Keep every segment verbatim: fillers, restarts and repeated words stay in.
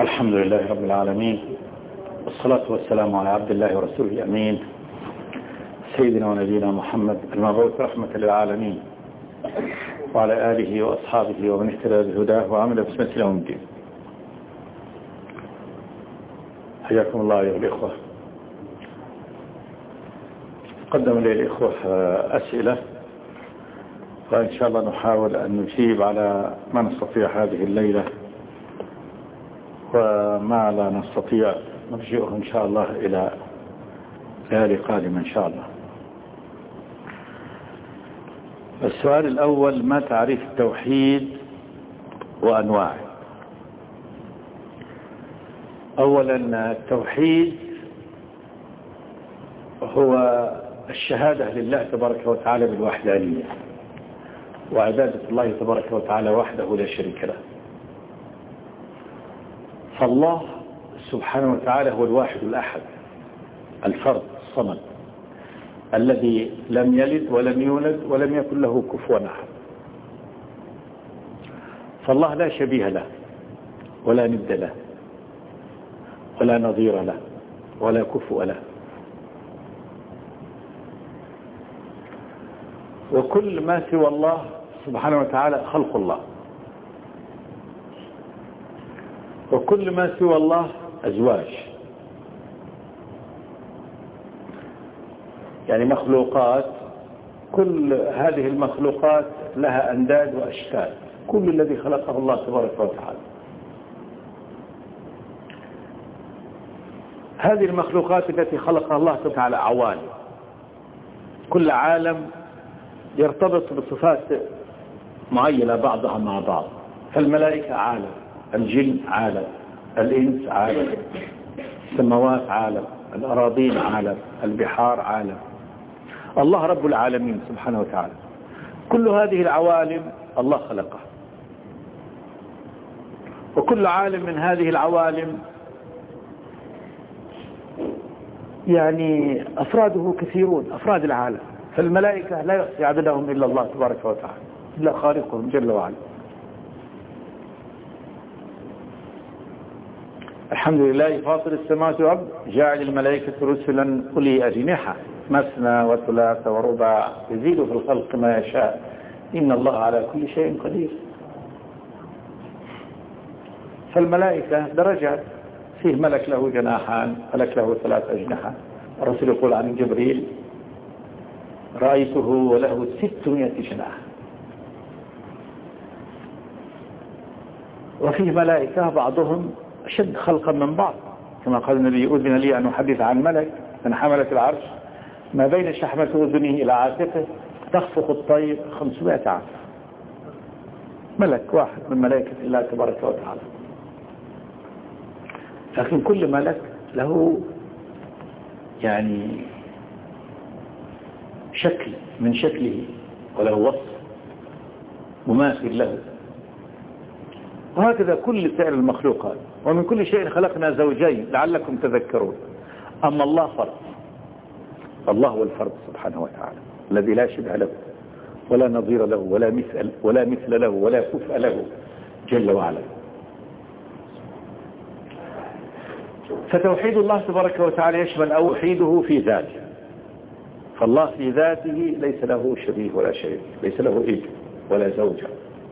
الحمد لله رب العالمين، والصلاة والسلام على عبد الله ورسوله الأمين سيدنا ونبينا محمد المبعوث رحمة للعالمين، وعلى آله وأصحابه ومن اهتدى بهداه وعمل بسنته يوم الدين. حياكم الله أيها الإخوة. قدم لي الإخوة أسئلة، وإن شاء الله نحاول أن نجيب على ما نستطيع هذه الليلة، وما لا نستطيع نرجعه إن شاء الله إلى ليالي قادمة إن شاء الله. السؤال الأول: ما تعريف التوحيد وأنواعه؟ أولا، التوحيد هو الشهادة لله تبارك وتعالى بالوحدانية، وعبادة الله تبارك وتعالى وحده لا شريك له. فالله سبحانه وتعالى هو الواحد الأحد الفرد الصمد الذي لم يلد ولم يولد ولم يكن له كفوا أحد. فالله لا شبيه له ولا ند له ولا نظير له ولا كفؤ له. وكل ما سوى الله سبحانه وتعالى خلق الله، وكل ما سوى الله أزواج، يعني مخلوقات. كل هذه المخلوقات لها أنداد وأشكال، كل الذي خلقه الله تبارك وتعالى. هذه المخلوقات التي خلقها الله تبارك وتعالى عوالم، كل عالم يرتبط بصفات معينة بعضها مع بعض. فالملائكة عالم، الجن عالم، الإنس عالم، السماوات عالم، الأراضين عالم، البحار عالم. الله رب العالمين سبحانه وتعالى. كل هذه العوالم الله خلقها، وكل عالم من هذه العوالم يعني أفراده كثيرون، أفراد العالم. فالملائكة لا يحصي عددهم إلا الله تبارك وتعالى، إلا خالقهم جل وعلا. الحمد لله فاطر السماوات والأرض، جاعل الملائكة رسلا أولي أجنحة مثنى وثلاث ورباع يزيد في الخلق ما يشاء إن الله على كل شيء قدير. فالملائكة درجات، فيه ملك له جناحان، ملك له ثلاث أجنحة. الرسول يقول عن جبريل: رأيته وله ستمائة جناح. وفيه ملائكة بعضهم أشد خلقا من بعض، كما قال النبي: أذن لي أن أحدث عن ملك من حملة العرش ما بين شحمة أذنه إلى عاتقه تخفق الطير خمسمائة عام. ملك واحد من ملائكة الله تبارك وتعالى. لكن كل ملك له يعني شكل من شكله، وله وصف مماثل له. وهكذا كل سائر المخلوقات. ومن كل شيء خلقنا زوجين لعلكم تذكرون. أما الله فرد، الله هو الفرد سبحانه وتعالى الذي لا شبه له ولا نظير له ولا مثل, ولا مثل له ولا كفء له جل وعلا. فتوحيد الله تبارك وتعالى يشمل توحيده في ذاته. فالله في ذاته ليس له شبيه ولا شريك، ليس له ابن ولا زوجة.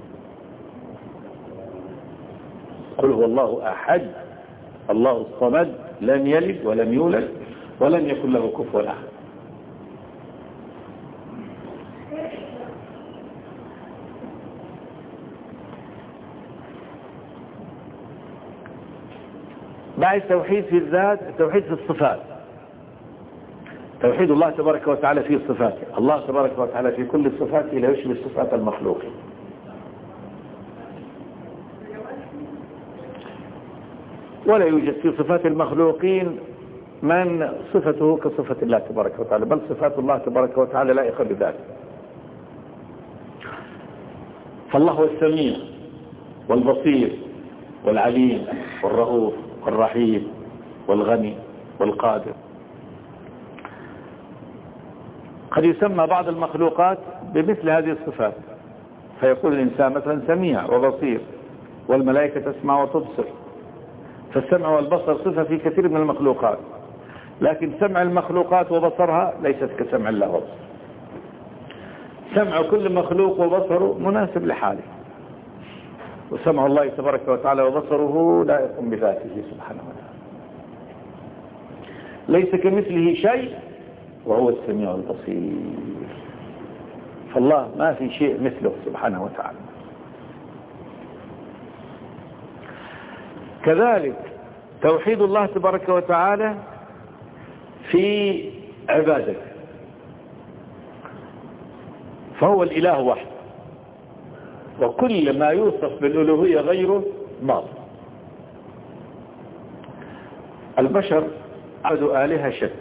قل هو الله أحد الله الصمد لم يلد ولم يولد ولم يكن له كفوا أحد. بعد التوحيد في الذات، التوحيد في الصفات. توحيد الله تبارك وتعالى في صفاته. الله تبارك وتعالى في كل صفاته لا يشبه صفات المخلوقين. ولا يوجد في صفات المخلوقين من صفته كصفة الله تبارك وتعالى، بل صفات الله تبارك وتعالى لائقة بذلك. فالله هو السميع والبصير والعليم والرؤوف والرحيم والغني والقادر. قد يسمى بعض المخلوقات بمثل هذه الصفات، فيقول الإنسان مثلا سميع وبصير، والملائكة تسمع وتبصر، فالسمع والبصر صفة في كثير من المخلوقات، لكن سمع المخلوقات وبصرها ليست كسمع الله وبصر. سمع كل مخلوق وبصره مناسب لحاله، وسمع الله تبارك وتعالى وبصره لا يقوم بذاته سبحانه وتعالى. ليس كمثله شيء وهو السميع البصير. فالله ما في شيء مثله سبحانه وتعالى. كذلك توحيد الله تبارك وتعالى في عبادته، فهو الإله وحده، وكل ما يوصف بالألوهية غيره باطل. البشر عبدوا آلهة شتى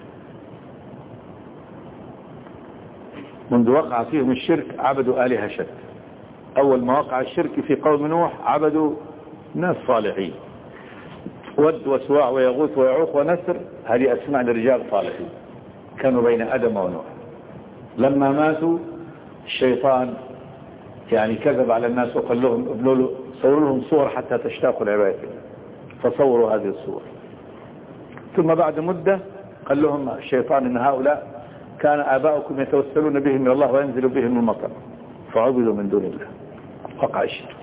منذ وقع فيهم الشرك، عبدوا آلهة شتى. أول ما وقع الشرك في قوم نوح عبدوا ناس صالحين، ود وسواع ويغوث ويعوق ونسر، هذه أسماء لرجال صالحين كانوا بين آدم ونوح. لما ماتوا الشيطان يعني كذب على الناس وقال لهم ابنوا له صوروا لهم صور حتى تشتاقوا لعبادته، فصوروا هذه الصور. ثم بعد مدة قال لهم الشيطان إن هؤلاء كان آباؤكم يتوسلون بهم من الله وينزل بهم المطر، فعبدوا من دون الله، وقع الشرك.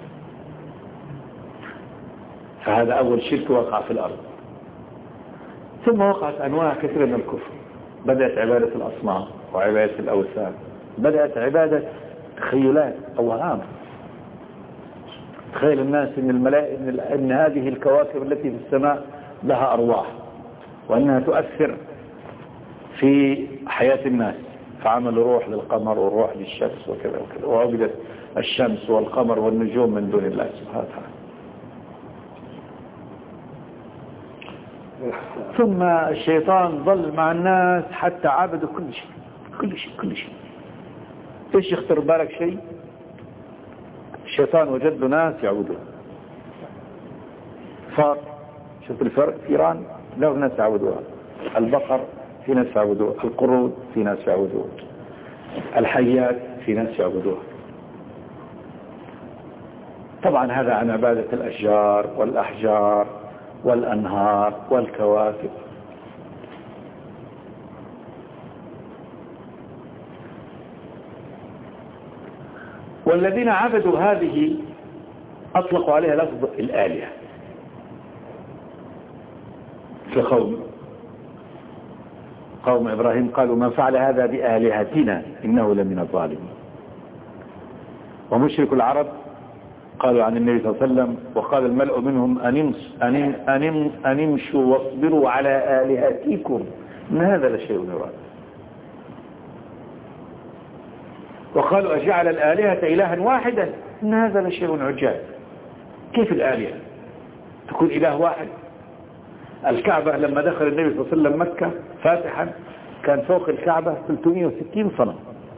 فهذا أول شرك وقع في الأرض. ثم وقعت أنواع كثيرة من الكفر، بدأت عبادة الأصنام وعبادة الأوثان، بدأت عبادة تخيلات أوهام. تخيل الناس إن الملائكة إن هذه الكواكب التي في السماء لها أرواح، وأنها تؤثر في حياة الناس، فعملوا روح للقمر وروح للشمس وكذا وكذا، وعبدت الشمس والقمر والنجوم من دون الله سبحانه وتعالى. ثم الشيطان ظل مع الناس حتى عبدوا كل شيء كل شيء كل شيء. ايش يخطر بالك شيء؟ الشيطان وجد له ناس يعبدون فار، شوف الفرق، فيران له ناس يعبدوها، البقر في ناس يعبدوها، القرود في ناس يعبدوها، الحيات في ناس يعبدوها. طبعا هذا عن عبادة الأشجار والأحجار والأنهار والكواكب. والذين عبدوا هذه أطلقوا عليها لفظ الآلهة في قوم قوم إبراهيم، قالوا من فعل هذا بآلهتنا إنه لمن الظالمين. ومشرك العرب قالوا عن النبي صلى الله عليه وسلم وقال الملأ منهم أن امشوا واصبروا على آلهتكم إن هذا لشيء يراد. وقالوا أجعل الآلهة إلها واحدا إن هذا لشيء عجاب. كيف الآلهة تكون إله واحد؟ الكعبة لما دخل النبي صلى الله عليه وسلم مكة فاتحا كان فوق الكعبة ثلاثمئة وستين صنم،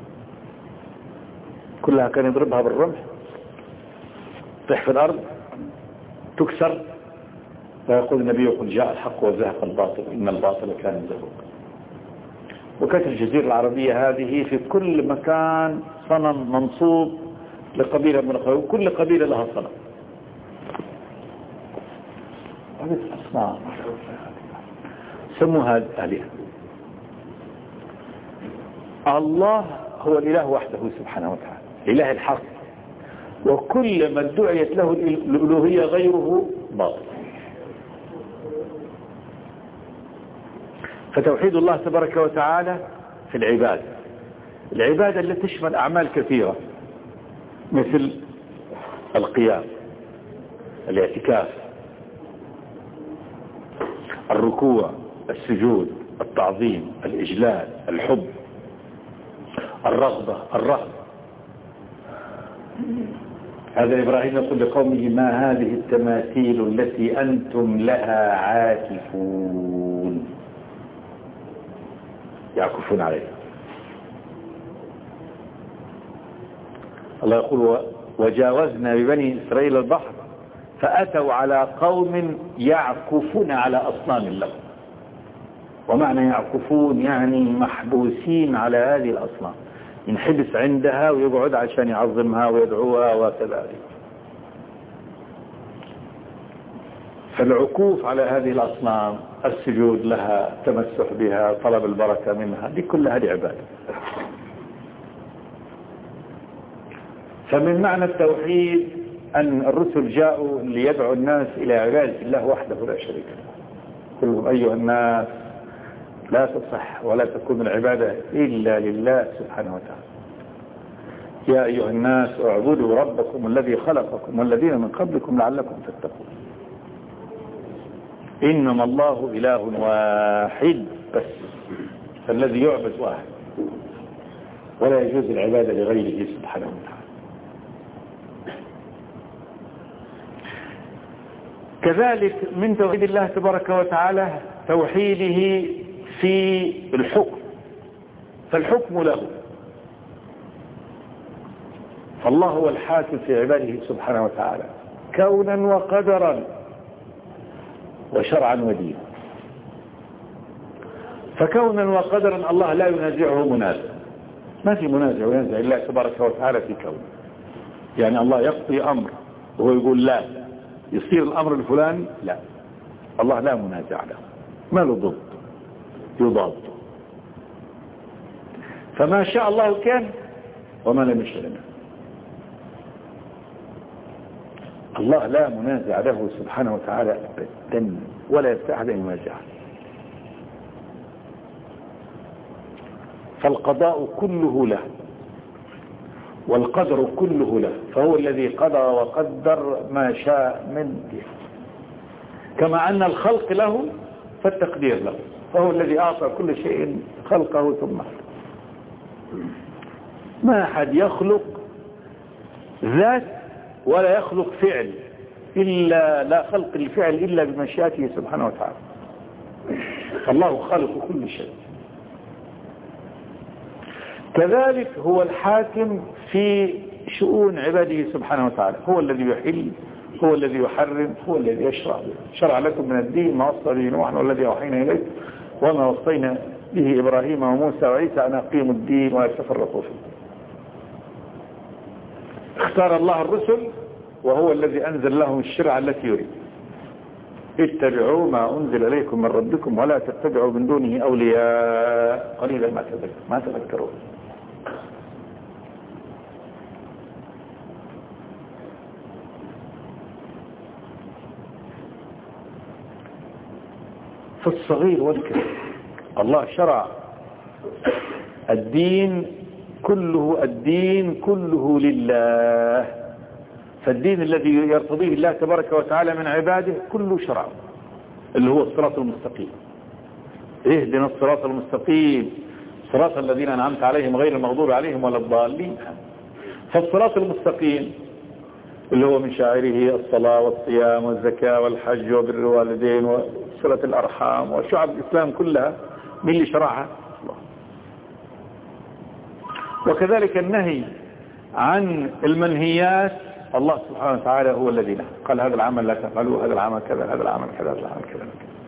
كلها كان يضربها بالرمح تطيح في الأرض تكسر، ويقول النبي قل جاء الحق وزهق الباطل إن الباطل كان زهوقا. وكانت الجزيرة العربية هذه في كل مكان صنم منصوب لقبيلة من القبائل، وكل قبيلة لها صنم. هذه الأصنام سموها آلهة. الله هو الإله وحده سبحانه وتعالى، الإله الحق، وكل من دعيت له الألوهية غيره باطل. فتوحيد الله تبارك وتعالى في العبادة، العبادة التي تشمل أعمال كثيرة مثل القيام، الاعتكاف، الركوع، السجود، التعظيم، الإجلال، الحب، الرغبة، الرهبة. هذا إبراهيم يقول لقومه ما هذه التماثيل التي أنتم لها عاكفون، يعكفون عليها. الله يقول وجاوزنا ببني إسرائيل البحر فأتوا على قوم يعكفون على أصنام لهم. ومعنى يعكفون يعني محبوسين على هذه الأصنام، ينحبس عندها ويقعد عشان يعظمها ويدعوها وكذلك. فالعكوف على هذه الأصنام، السجود لها، التمسح بها، طلب البركة منها، دي كلها هذه عبادة. فمن معنى التوحيد أن الرسل جاءوا ليدعوا الناس إلى عبادة الله وحده لا شريك له. كلهم أيها الناس لا تصح ولا تكون العبادة إلا لله سبحانه وتعالى. يا أيها الناس اعبدوا ربكم الذي خلقكم والذين من قبلكم لعلكم تتقون. إنما الله إله واحد بس، فالذي يعبد واحد، ولا يجوز العبادة لغيره سبحانه وتعالى. كذلك من توحيد الله تبارك وتعالى توحيده في الحكم، فالحكم له، فالله هو الحاكم في عباده سبحانه وتعالى كونا وقدرا وشرعا ودينا. فكونا وقدرا الله لا ينازعه منازع، ما في منازع وينازع الله تبارك وتعالى في كونه. يعني الله يقضي أمر وهو يقول لا، يصير الأمر الفلاني لا، الله لا منازع له، ما له ضد يضاد. فما شاء الله كان وما لم يشاء لم يكن. الله لا منازع له سبحانه وتعالى أبدا، ولا يستطيع أحد أن ينازعه. فالقضاء كله له والقدر كله له، فهو الذي قضى وقدر ما شاء من دين. كما أن الخلق له فالتقدير له، فهو الذي أعطى كل شيء خلقه ثم ما أحد يخلق ذات ولا يخلق فعل إلا لا خلق الفعل إلا بمشيئته سبحانه وتعالى. فالله خالق كل شيء. كذلك هو الحاكم في شؤون عباده سبحانه وتعالى، هو الذي يحل، هو الذي يحرم، هو الذي يشرع. شرع لكم من الدين ما وصى به نوح والذي أوحينا إليك وما وصينا به إبراهيم وموسى وعيسى أن أقيموا الدين ولا تفرقوا فيه. اختار الله الرسل وهو الذي أنزل لهم الشرع التي يريد. اتبعوا ما أنزل إليكم من ربكم ولا تتبعوا من دونه أولياء قليلا ما تذكرون ما تذكرون. في الصغير والكبير الله شرع الدين كله، الدين كله لله. فالدين الذي يرتضيه الله تبارك وتعالى من عباده كله شرع، اللي هو الصراط المستقيم. اهدنا الصراط المستقيم صراط الذين أنعمت عليهم غير المغضوب عليهم ولا الضالين. فالصراط المستقيم اللي هو من شاعره الصلاة والصيام والزكاة والحج وبر الوالدين وصلة الأرحام وشعب الإسلام كلها، من اللي شرعها؟ الله. وكذلك النهي عن المنهيات الله سبحانه وتعالى هو الذي نهى، قال هذا العمل لا تفعلوه، هذا العمل كذا، هذا العمل كذا، هذا العمل كذا.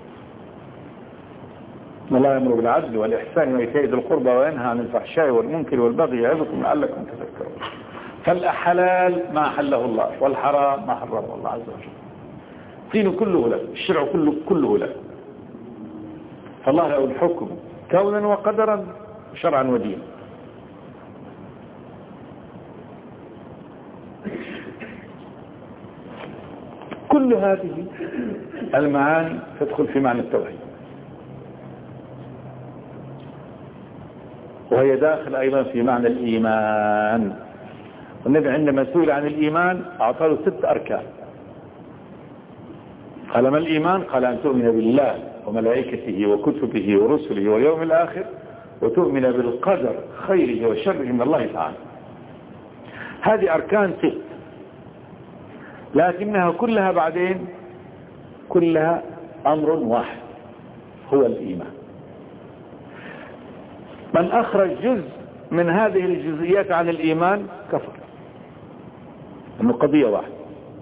الله يأمر بالعدل والإحسان وإيتاء ذي القربى وينهى عن الفحشاء والمنكر والبغي يعظكم لعلكم تذكرون. فالحلال ما حله الله والحرام ما حرمه الله عز وجل. الدين كله له، الشرع كله كله له. فالله له الحكم كونا وقدرا شرعا ودينا. كل هذه المعاني تدخل في معنى التوحيد، وهي داخل أيضا في معنى الإيمان. والنبي عندما سئل عن الإيمان أعطى له ست أركان. قال ما الإيمان؟ قال أن تؤمن بالله وملائكته وكتبه ورسله واليوم الآخر وتؤمن بالقدر خيره وشره من الله تعالى. هذه أركان ست، لكنها كلها بعدين كلها أمر واحد هو الإيمان. من أخرج جزء من هذه الجزئيات عن الإيمان كفر، أنه قضية واحدة.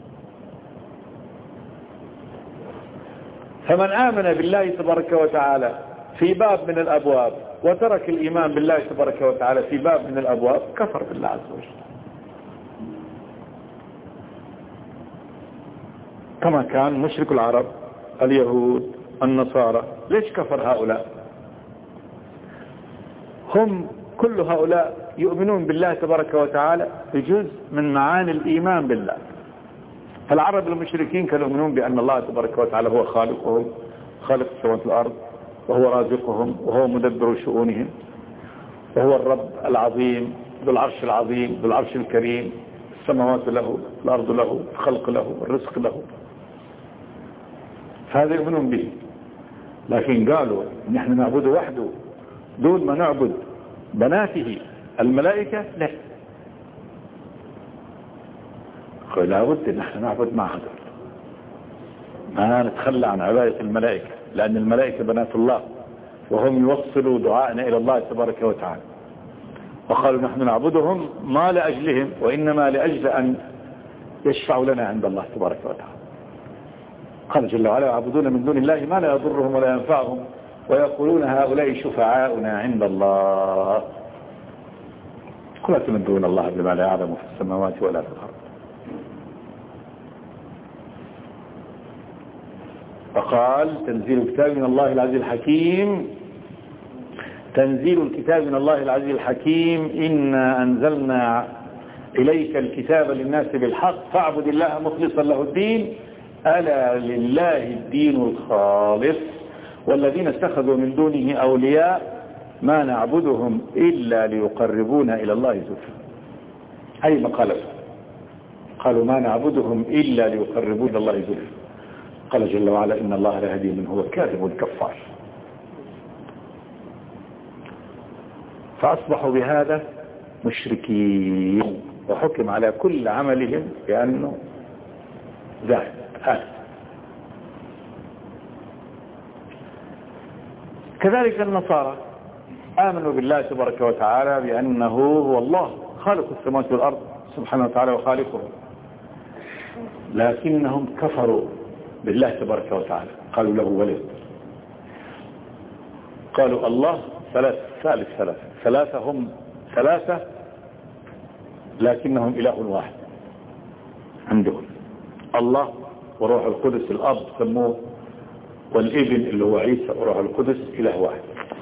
فمن آمن بالله تبارك وتعالى في باب من الأبواب وترك الإيمان بالله تبارك وتعالى في باب من الأبواب كفر بالله عز وجل. كما كان مشرك العرب اليهود النصارى. ليش كفر هؤلاء؟ هم كل هؤلاء يؤمنون بالله تبارك وتعالى بجزء من معاني الإيمان بالله. فالعرب المشركين كانوا يؤمنون بأن الله تبارك وتعالى هو خالقهم، خالق السماوات والأرض، وهو رازقهم، وهو مدبر شؤونهم، وهو الرب العظيم ذو العرش العظيم ذو العرش الكريم، السماوات له، الأرض له، الخلق له، الرزق له. فهذا يؤمنون به. لكن قالوا نحن نعبد وحده دون ما نعبد بناته الملائكة، لا، قال لابد نحن نعبد معهم، ما نتخلى عن عبادة الملائكة، لأن الملائكة بنات الله وهم يوصلوا دعائنا إلى الله تبارك وتعالى. وقالوا نحن نعبدهم ما لأجلهم وإنما لأجل أن يشفعوا لنا عند الله تبارك وتعالى. قال جل وعلا يعبدون من دون الله ما لا يضرهم ولا ينفعهم ويقولون هؤلاء شفعاؤنا عند الله. قل أتمدون الله بما لا يعلم في السماوات ولا في الأرض. فقال تنزيل الكتاب من الله العزيز الحكيم، تنزيل الكتاب من الله العزيز الحكيم إنا أنزلنا إليك الكتاب للناس بالحق فاعبد الله مخلصا له الدين ألا لله الدين الخالص والذين اتخذوا من دونه أولياء ما نعبدهم إلا ليقربونا إلى الله زلفى. أي مقالة قالوا ما نعبدهم إلا ليقربونا إلى الله زلفى. قال جل وعلا إن الله لا يهدي من هو كاذب كفار. فأصبحوا بهذا مشركين وحكم على كل عملهم بأنه ذاهب هذا. كذلك النصارى آمنوا بالله تبارك وتعالى بأنه هو الله خالق السماوات والأرض سبحانه وتعالى وخالقهم، لكنهم كفروا بالله تبارك وتعالى، قالوا له ولد، قالوا الله ثلاث ثالث ثلاثة ثلاثة هم ثلاثة لكنهم إله واحد عندهم، الله وروح القدس الأب سموه، والابن اللي هو عيسى وروح القدس إله واحد.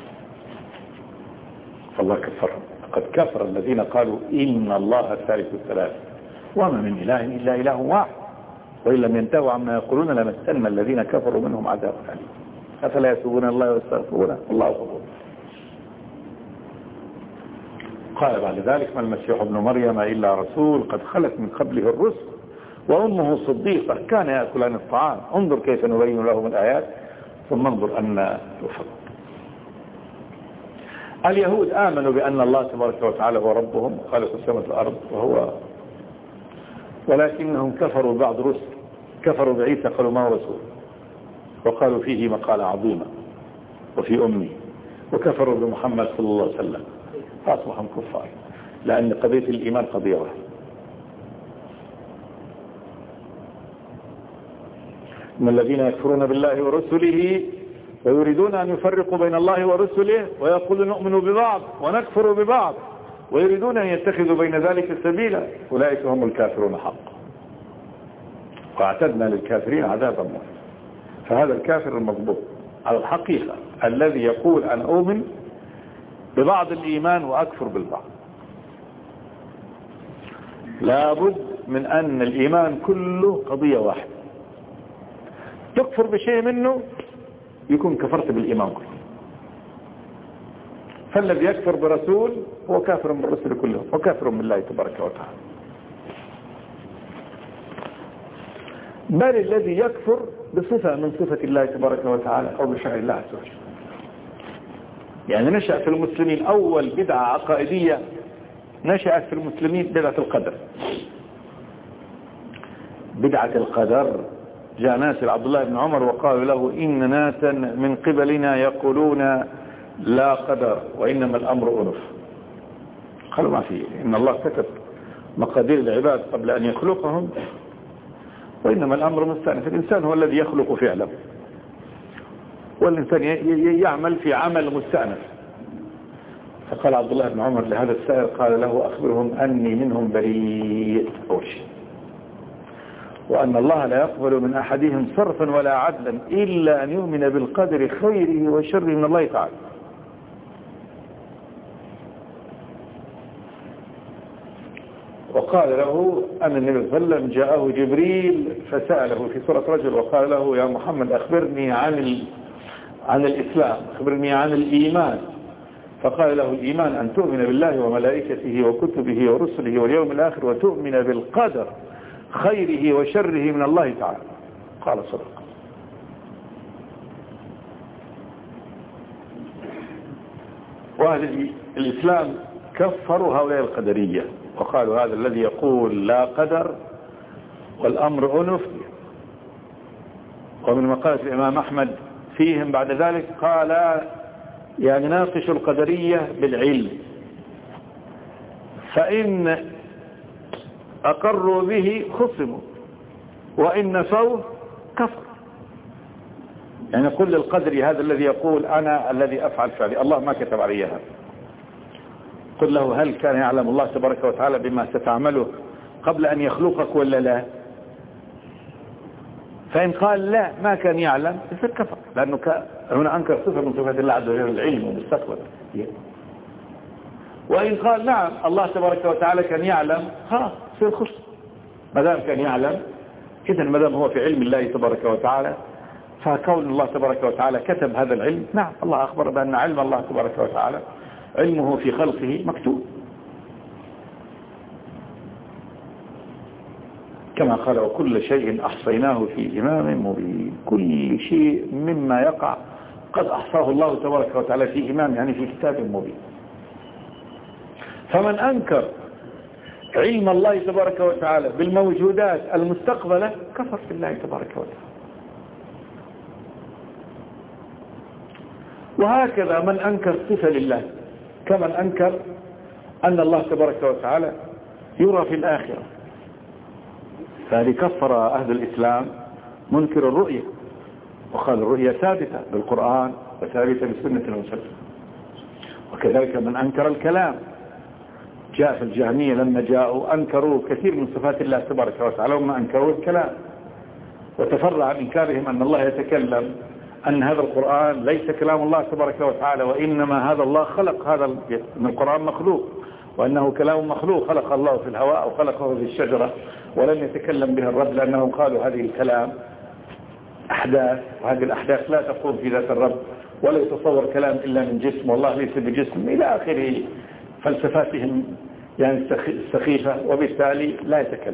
فالله كفرهم. قد كفر الذين قالوا إن الله ثالث الثلاث وما من إله إلا إله واحد وإن لم ينتهوا عما يقولون لمسن الذين كفروا منهم عذاب أليم أفلا يتوبون الله ويستغفرونه الله غفور. قال بعد ذلك ما المسيح ابن مريم إلا رسول قد خلت من قبله الرسل وأمه صديقة كان يأكلان الطعام انظر كيف نبين لهم الآيات ثم انظر أن يفضل. اليهود آمنوا بأن الله تبارك وتعالى هو ربهم خالق السماوات والأرض وهو، ولكنهم كفروا بعض رسل، كفروا بعيسى قالوا ما هو رسول وقالوا فيه مقالة عظيمة وفي أمه، وكفروا بمحمد صلى الله عليه وسلم فأصبحوا كفار، لأن قضية الإيمان قضية واحدة. من الذين يكفرون بالله ورسله ويريدون أن يفرقوا بين الله ورسله ويقولون نؤمن ببعض ونكفر ببعض ويريدون أن يتخذوا بين ذلك سبيلا أولئك هم الكافرون حقا واعتدنا للكافرين عذابا مهينا. فهذا الكافر المضبوط على الحقيقة الذي يقول أن أؤمن ببعض الإيمان وأكفر بالبعض. لابد من أن الإيمان كله قضية واحدة، تكفر بشيء منه يكون كفرت بالإيمان كله. فالذي يكفر برسول هو كافر بالرسل كلهم وكافر بالله تبارك وتعالى. بل الذي يكفر بصفة من صفة الله تبارك وتعالى أو بشرع الله عز وجل. يعني نشأ في المسلمين أول بدعة عقائدية نشأت في المسلمين بدعة القدر. بدعة القدر جاء ناس لعبد الله بن عمر وقالوا له إن ناسا من قبلنا يقولون لا قدر وإنما الأمر أنف. قالوا ما فيه، إن الله كتب مقادير العباد قبل أن يخلقهم وإنما الأمر مستأنف. الإنسان هو الذي يخلق فعله والإنسان يعمل في عمل مستأنف. فقال عبد الله بن عمر لهذا السائل قال له أخبرهم أني منهم بريء أول شيء، وأن الله لا يقبل من أحدهم صرفا ولا عدلا إلا أن يؤمن بالقدر خيره وشره من الله تعالى. وقال له أن النبي صلى الله عليه وسلم جاءه جبريل فسأله في سورة رجل وقال له يا محمد أخبرني عن ال... عن الإسلام، أخبرني عن الإيمان. فقال له الإيمان أن تؤمن بالله وملائكته وكتبه ورسله واليوم الآخر وتؤمن بالقدر خيره وشره من الله تعالى. قال صدق. وأهل الإسلام كفروا هؤلاء القدرية وقالوا هذا الذي يقول لا قدر والأمر أنف. ومن مقالة الإمام أحمد فيهم بعد ذلك قال يعني ناقش القدرية بالعلم، فإن أقروا به خصموا وإن نفوه كفر. يعني قل للقدري هذا الذي يقول أنا الذي أفعل فعلي الله ما كتب علي هذا، قل له هل كان يعلم الله تبارك وتعالى بما ستعمله قبل أن يخلقك ولا لا؟ فإن قال لا ما كان يعلم يصير كفر، لأنه هنا أنكر صفة من صفات الله عز وجل العلم والمستقبل. وإن قال نعم الله تبارك وتعالى كان يعلم خلاص يصير خصم، ما دام كان يعلم إذن ما دام هو في علم الله تبارك وتعالى فكون الله تبارك وتعالى كتب هذا العلم. نعم الله أخبر بأن علم الله تبارك وتعالى علمه في خلقه مكتوب كما قال وكل شيء أحصيناه في إمام مبين. كل شيء مما يقع قد أحصاه الله تبارك وتعالى في إمام يعني في كتاب مبين. فمن أنكر علم الله تبارك وتعالى بالموجودات المستقبلة كفر في الله تبارك وتعالى. وهكذا من أنكر صفة لله كمن أنكر أن الله تبارك وتعالى يرى في الآخرة، فهذه كفر أهل الإسلام منكر الرؤية وقال الرؤية ثابتة بالقرآن وثابتة بالسنة المسلمة. وكذلك من أنكر الكلام جاء في الجهمية لما جاءوا أنكروا كثير من صفات الله تبارك وتعالى وما أنكروا الكلام، وتفرع عن إنكارهم أن الله يتكلم أن هذا القرآن ليس كلام الله تبارك وتعالى وإنما هذا الله خلق هذا من القرآن مخلوق، وأنه كلام مخلوق خلق الله في الهواء وخلقه في الشجرة ولم يتكلم به الرب، لأنهم قالوا هذه الكلام أحداث وهذه الأحداث لا تقوم في ذات الرب ولا يتصور كلام إلا من جسم والله ليس بجسم إلى آخر فلسفاتهم يعني السخيفة، وبالتالي لا يتكلم.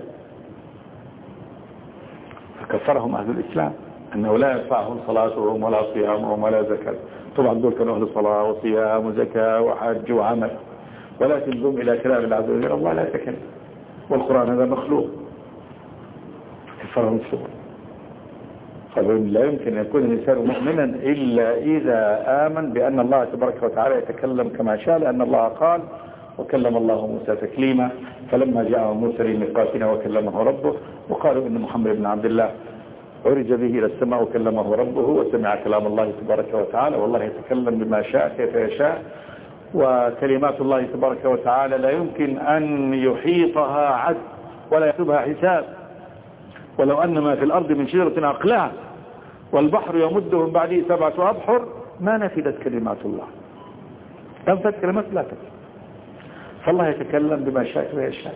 فكفرهم أهل الإسلام أنه لا ينفعهم صلاتهم ولا صيامهم ولا زكاة. طبعا دول كانوا أهل صلاة وصيام وزكاة وحج وعمل، ولا تنظم إلى كلام الله عز وجل الله لا يتكلم، والقرآن هذا مخلوق. كفرهم السبب. قالوا لا يمكن أن يكون الإنسان مؤمنا إلا إذا آمن بأن الله تبارك وتعالى يتكلم كما شاء، لأن الله قال وكلم الله موسى تكليما فلما جاء موسى لميقاتنا وكلمه ربه. وقالوا إن محمد بن عبد الله عرج به إلى السماء وكلمه ربه وسمع كلام الله تبارك وتعالى، والله يتكلم بما شاء كيف يشاء، وكلمات الله تبارك وتعالى لا يمكن أن يحيطها عد ولا يكتبها حساب. ولو أن ما في الأرض من شجرة أقلام والبحر يمده من بعده سبعة أبحر ما نفدت كلمات الله. تنفذ كلمات لا تنفذ. فالله يتكلم بما شاء ويشاء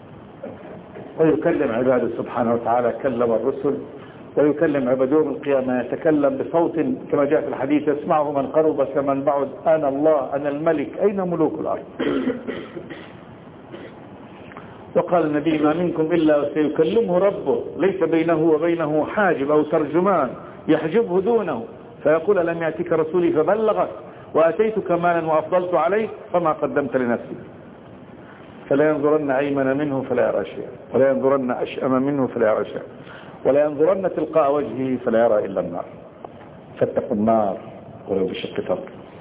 ويكلم عباده سبحانه وتعالى، كلم الرسل ويكلم عباده يوم القيامة يتكلم بصوت كما جاء في الحديث يسمعه من قرب كمن بعد أنا الله أنا الملك أين ملوك الأرض. وقال النبي ما منكم إلا سيكلمه ربه ليس بينه وبينه حاجب أو ترجمان يحجبه دونه فيقول لم يأتك رسولي فبلغك وأتيتك مالا وأفضلت عليك فما قدمت لنفسي. فلا ينظرن أيمن منه فلا يرى شيئا ولا ينظرن أشأم منه فلا يرى شيئا ولا ينظرن تلقاء وجهه فلا يرى إلا النار فاتقوا النار ولو بشق تمر.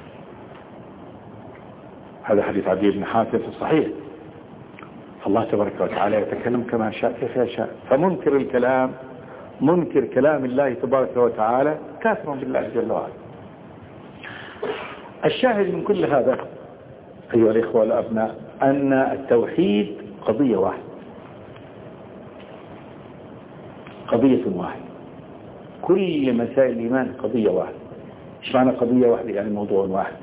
هذا حديث عدي بن حاتم في الصحيح. الله تبارك وتعالى يتكلم كما شاء كيف يشاء. فمنكر الكلام منكر كلام الله تبارك وتعالى كافر بالله جل وعلا. الشاهد من كل هذا أيها الإخوة والأبناء أن التوحيد قضية واحدة قضية واحدة. كل مسائل الإيمان قضية واحدة. إيش معنى قضية واحدة؟ يعني موضوع واحد.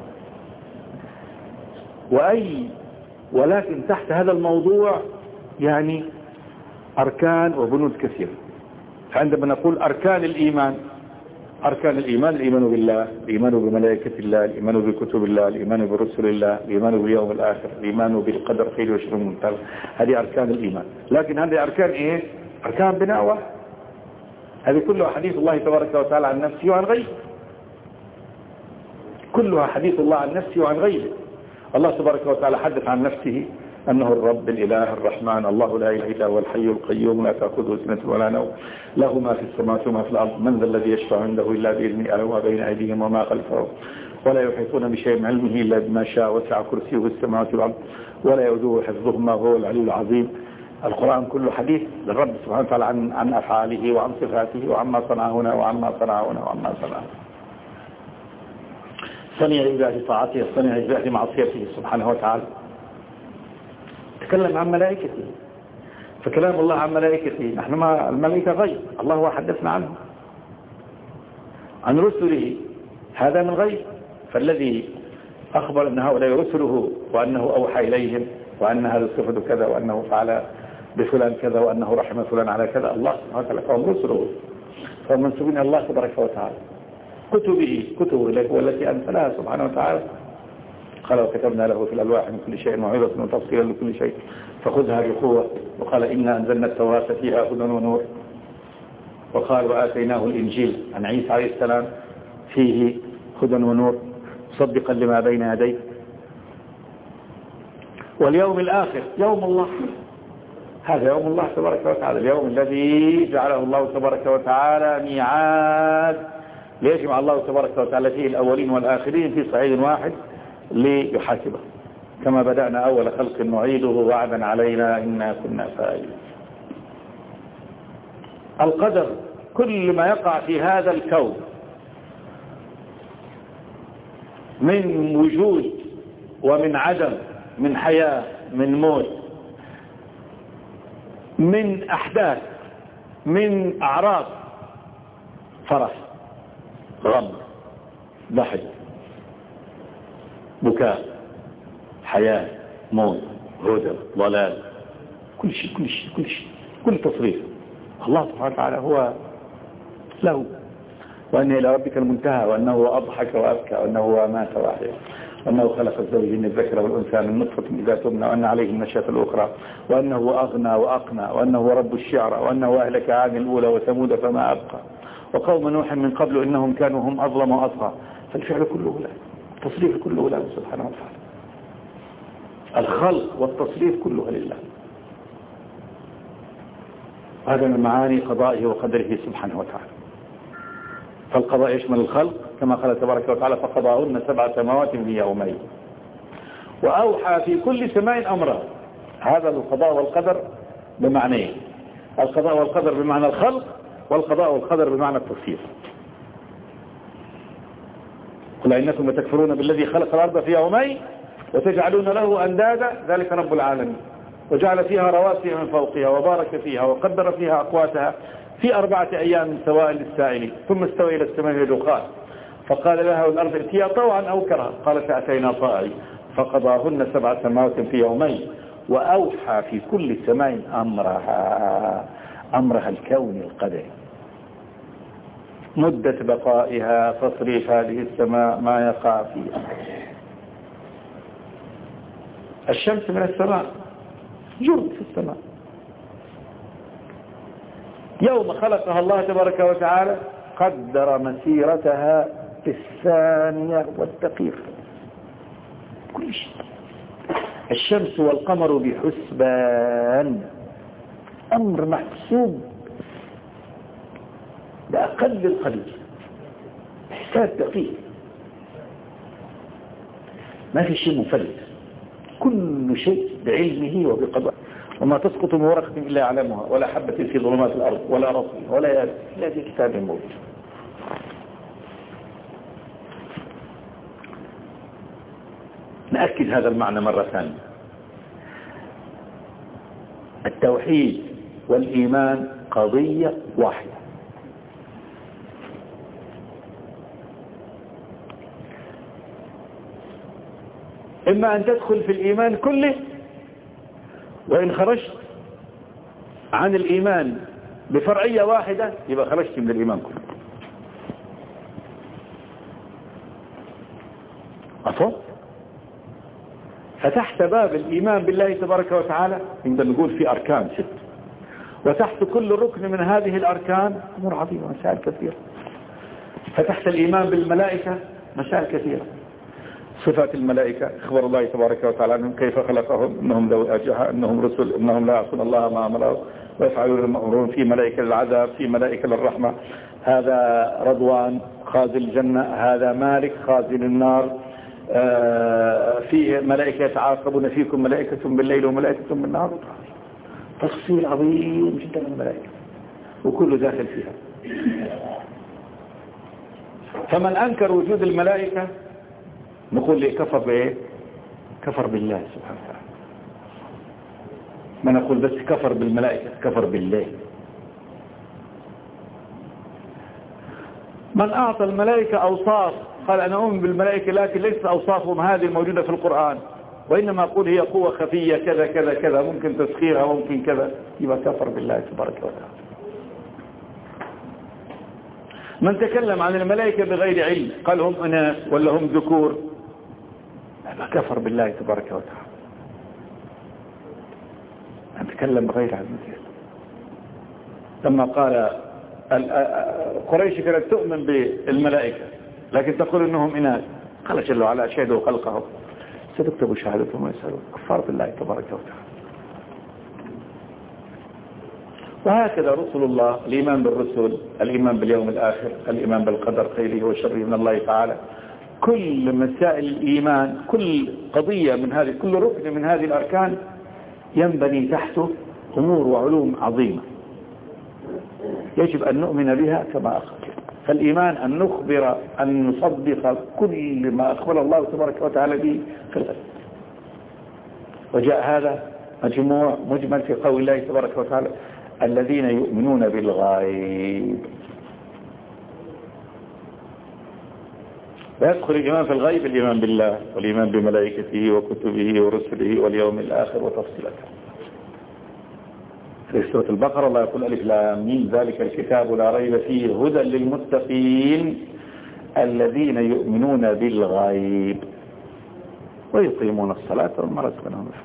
وأي ولكن تحت هذا الموضوع يعني أركان وبنود كثيرة. فعندما نقول أركان الإيمان، أركان الإيمان: الإيمان بالله، الإيمان بملائكة الله، الإيمان بكتب الله، الإيمان برسل الله، الإيمان باليوم الآخر، الإيمان بالقدر خير وشر منتهى. هذه أركان الإيمان. لكن هذه أركان إيه؟ أركان بناء واحد. هذه كلها حديث الله تبارك وتعالى عن نفسه وعن غيره. كلها حديث الله عن نفسه وعن غيره. الله تبارك وتعالى حدث عن نفسه أنه الرب الإله الرحمن، الله لا إله إلا هو الحي القيوم لا تأخذه سنة ولا نوم، له ما في السماوات وما في الأرض، من ذا الذي يشفع عنده إلا بإذنه، يعلم ما بين أيديهم وما خلفهم ولا يحيطون بشيء من علمه إلا بما شاء، وسع كرسيه السماوات والأرض ولا يؤوده حفظهما وهو العلي العظيم. القرآن كله حديث للرب سبحانه وتعالى عن عن أفعاله وعن صفاته وعما صنع هنا وعما صنع هنا وعما صنع. صنع عباده طاعته، صنع عباده معصيته سبحانه وتعالى. تكلم عن ملائكته، فكلام الله عن ملائكته، نحن ما الملائكة غيب، الله هو حدثنا عنه. عن رسله هذا من غيب، فالذي أخبر أن هؤلاء رسله وأنه أوحى إليهم وأن هذا الصفة كذا وأنه فعل بفلان كذا وأنه رحم فلان على كذا، الله سبحانه وتعالى، فهم رسله، فهم منسوبين إلى الله تبارك وتعالى. كتبه كتبه التي أنزلها سبحانه وتعالى، قال وكتبنا له في الألواح من كل شيء موعظة وتفصيلا لكل شيء فخذها بقوة. وقال إنا أنزلنا التوراة فيها هدى ونور. وقال وآتيناه الإنجيل عن عيسى عليه السلام فيه هدى ونور مصدقا لما بين يديه. واليوم الآخر يوم الله، هذا يوم الله تبارك وتعالى، اليوم الذي جعله الله تبارك وتعالى ميعاد ليجمع الله تبارك وتعالى فيه الأولين والآخرين في صعيد واحد ليحاسبه، كما بدأنا أول خلق نعيده وعدا علينا إنا كنا فاعلين. القدر كل ما يقع في هذا الكون من وجود ومن عدم، من حياة من موت، من أحداث، من أعراض، فرح، غم، ضحك، بكاء، حياة، موت، هدى، ضلال، كل شيء كل شيء كل شيء كل تصريف الله سبحانه وتعالى هو له. وأن إلى ربك المنتهى، وأنه هو أضحك وأبكى، وأنه هو مات وأحيا، وأنه خلق الزوجين الذكر والأنثى من نطفة إذا تمنى، وأن عليه النشأة الأخرى، وأنه أغنى وأقنى، وأنه رب الشعرى، وأنه أهلك عاد الأولى وثمود فما أبقى، وقوم نوح من قبل إنهم كانوا هم أظلم وأطغى. فالفعل كله له، التصريف كله له سبحانه وتعالى. الخلق والتصريف كله لله. هذا من معاني قضائه وقدره سبحانه وتعالى. فالقضاء يشمل الخلق كما قال تبارك وتعالى فقضاهن سبع سماوات في يومين وأوحى في كل سماء أمرها. هذا القضاء والقدر بمعنيين، القضاء والقدر بمعنى الخلق، والقضاء والقدر بمعنى التصريف. قل إنكم لتكفرون بالذي خلق الأرض في يومين وتجعلون له أندادا ذلك رب العالمين وجعل فيها رواسي من فوقها وبارك فيها وقدر فيها أقواتها في أربعة أيام سواء للسائلين ثم استوى إلى السماء دخان فقال لها والأرض ائتيا طوعا أو كرها قالت أتينا طائعين فقضاهن سبع سماوات في يومين وأوحى في كل سماء أمرها أمرها الكون القدري مدة بقائها تصريف هذه السماء ما يقع فيها. الشمس من السماء جرد في السماء يوم خلقها الله تبارك وتعالى قدر مسيرتها في الثانية والدقيقة كل شيء. الشمس والقمر بحسبان أمر محسوب بأقل القليل حساب دقيق ما في شيء مفلت كل شيء بعلمه وبقضاء وما تسقط من ورقة إلا يعلمها ولا حبة في ظلمات الأرض ولا رطب ولا يابس إلا في كتاب موجود. نأكد هذا المعنى مرة ثانية. التوحيد والإيمان قضية واحدة. إما أن تدخل في الإيمان كله، وإن خرجت عن الإيمان بفرعية واحدة يبقى خرجت من الإيمان كله. أفضل فتحت باب الإيمان بالله تبارك وتعالى عند نقول في أركان ست، وتحت كل ركن من هذه الأركان أمور عظيمة مسائل كثيرة. فتحت الإيمان بالملائكة مسائل كثيرة. صفات الملائكة اخبر الله تبارك وتعالى عنهم كيف خلقهم، انهم ذوي أجنحة، انهم رسل، انهم لا يعصون الله ما امرهم ويفعلون ما يؤمرون. في ملائكة للعذاب، في ملائكة للرحمة. هذا رضوان خازن الجنة، هذا مالك خازن النار. في ملائكة يتعاقبون فيكم، ملائكة بالليل وملائكة بالنهار. تفصيل عظيم جدا من الملائكة وكله داخل فيها. فمن أنكر وجود الملائكة نقول لي كفر بإيه؟ كفر بالله سبحانه وتعالى. ما نقول بس كفر بالملائكة، كفر بالله. من أعطى الملائكة أوصاف قال أنا أؤمن بالملائكة لكن ليس أوصافهم هذه الموجودة في القرآن، وإنما أقول هي قوة خفية كذا كذا كذا، ممكن تسخيرها ممكن كذا، يبقى كفر بالله تبارك وتعالى. من تكلم عن الملائكة بغير علم قال هم أناس ولا هم ذكور، كفر بالله تبارك وتعالى. نتكلم بغير علم. لما قال قريش كانت تؤمن بالملائكة لكن تقول انهم اناث، قال جل وعلا شهدوا خلقهم ستكتب شهادتهم ويسألون. كفر بالله تبارك وتعالى. وهكذا رسل الله، الإيمان بالرسل، الإيمان باليوم الآخر، الإيمان بالقدر خيره وشره من الله تعالى. كل مسائل الإيمان، كل قضية من هذه، كل ركن من هذه الأركان ينبني تحته أمور وعلوم عظيمة يجب أن نؤمن بها كما أخبر. فالإيمان أن نخبر، أن نصدق كل ما أخبر الله تبارك وتعالى به في الغيب. وجاء هذا مجموع مجمل في قول الله تبارك وتعالى الذين يؤمنون بالغيب. ويدخل الإيمان في الغيب الإيمان بالله والإيمان بملائكته وكتبه ورسله واليوم الآخر وتفصيلته. في سورة البقرة الله يقول ألف لام ميم ذلك الكتاب لا ريب فيه هدى للمتقين الذين يؤمنون بالغيب ويقيمون الصلاة ومما رزقناهم ينفقون.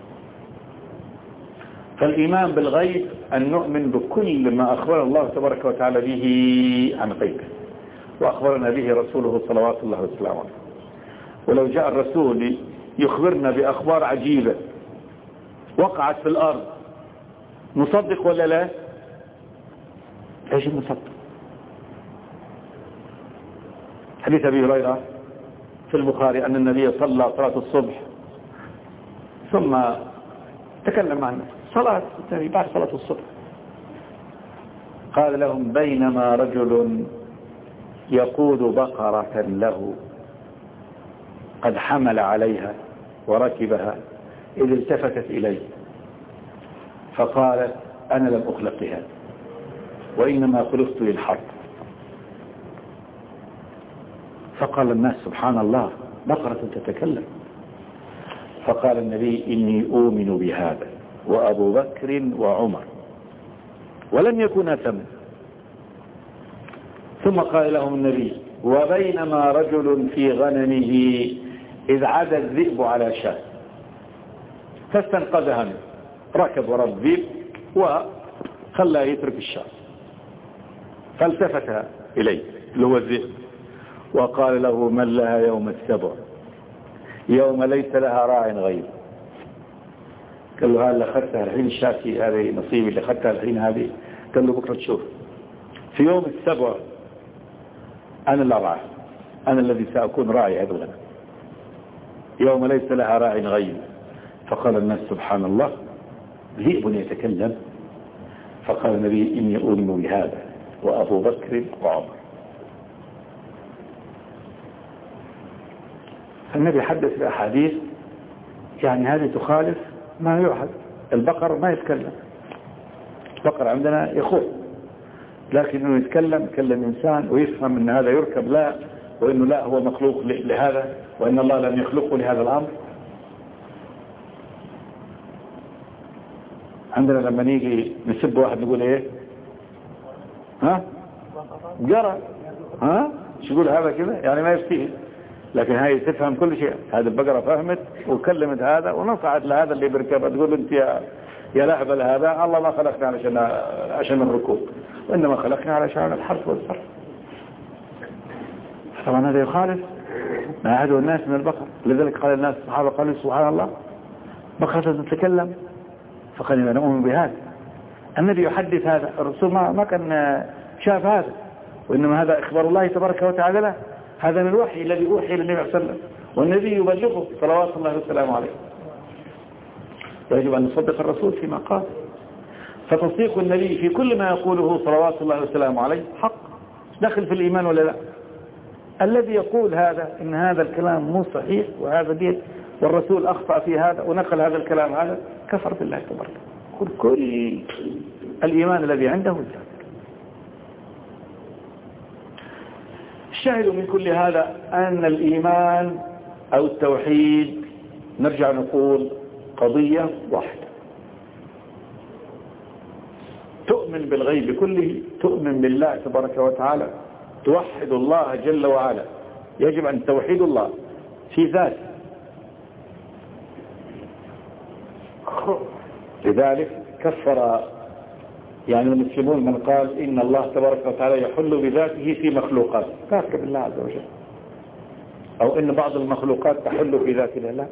فالإيمان بالغيب أن نؤمن بكل ما أخبر الله تبارك وتعالى به عن غيبه وأخبرنا به رسوله صلوات الله وسلامه. ولو جاء الرسول يخبرنا بأخبار عجيبة وقعت في الأرض نصدق ولا لا؟ يجب نصدق. حديث أبي هريرة في البخاري أن النبي صلى صلاة الصبح ثم تكلم عن صلاة بعد صلاة الصبح قال لهم بينما رجل يقود بقرة له قد حمل عليها وركبها إذ التفتت إليه فقالت أنا لم أخلق لهذا وإنما خلقت للحرب. فقال الناس سبحان الله بقرة تتكلم. فقال النبي إني أؤمن بهذا وأبو بكر وعمر ولم يكونا ثمن. ثم قال لهم النبي وبينما رجل في غنمه إذ عدا الذئب على شاة فاستنقذها منه، ركب وراء الذئب وخلاه يترك الشاة فالتفت إليه اللي هو الذئب وقال له من لها يوم السبع يوم ليس لها راع غير. قال له هذا أخذتها الحين الشاكي هذه نصيبي اللي أخذتها الحين هذه. قال له بكرة تشوف في يوم السبع أنا لا راعي، أنا الذي سأكون راعي هذا الغنم يوم ليس لها راع غير. فقال الناس سبحان الله ذئب يتكلم. فقال النبي إني أؤمن بهذا وأبو بكر وعمر. النبي حدث بأحاديث يعني هذه تخالف ما يعهد. البقر ما يتكلم، البقر عندنا يخوف لكن انه يتكلم يتكلم انسان ويفهم ان هذا يركب لا، وانه لا هو مخلوق لهذا، وان الله لم يخلقه لهذا الامر. عندنا لما نيجي نسب واحد نقول ايه؟ ها جرى، ها شو يقول هذا كذا يعني ما يفتيه، لكن هاي تفهم كل شيء. هذه البقرة فهمت وكلمت هذا ونصعت لهذا اللي بركبها تقول انت يا يا لهبل، هذا الله ما خلقنا علشان عشان الركوب، وانما خلقنا علشان الحرث والصرف. طبعا هذا يخالف ما عهده الناس من البقر. لذلك قال الناس الصحابة قالوا سبحان الله بقرة تتكلم، فقال نؤمن بهذا. النبي يحدث هذا، الرسول ما ما كان شاف هذا، وإنما هذا إخبار الله تبارك وتعالى له. هذا من الوحي الذي أوحي للنبي صلى الله عليه وسلم، والنبي يبلغه صلوات الله وسلامه عليه. يجب أن نصدق الرسول فيما قال، فتصديق النبي في كل ما يقوله صلوات الله وسلامه عليه حق، دخل في الإيمان ولا لا. الذي يقول هذا إن هذا الكلام مو صحيح وهذا دين والرسول أخطأ في هذا ونقل هذا الكلام هذا، كفر بالله تبارك. كل كل الإيمان الذي عنده الزاد. الشاهد من كل هذا أن الإيمان أو التوحيد نرجع نقول قضية واحدة، تؤمن بالغيب كله، تؤمن بالله تبارك وتعالى، توحد الله جل وعلا. يجب أن توحيد الله في ذاته. لذلك كفر يعني المسلمون من قال إن الله تبارك وتعالى يحل بذاته في مخلوقات، كافر بالله عز وجل. أو إن بعض المخلوقات تحل في ذات الله.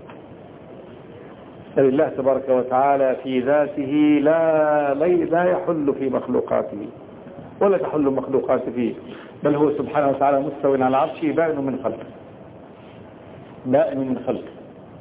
الله تبارك وتعالى في ذاته لا لا يحل في مخلوقاته ولا تحل مخلوقاته فيه، بل هو سبحانه وتعالى مستوٍ على عرشه بائن من خلقه، بائن من خلقه.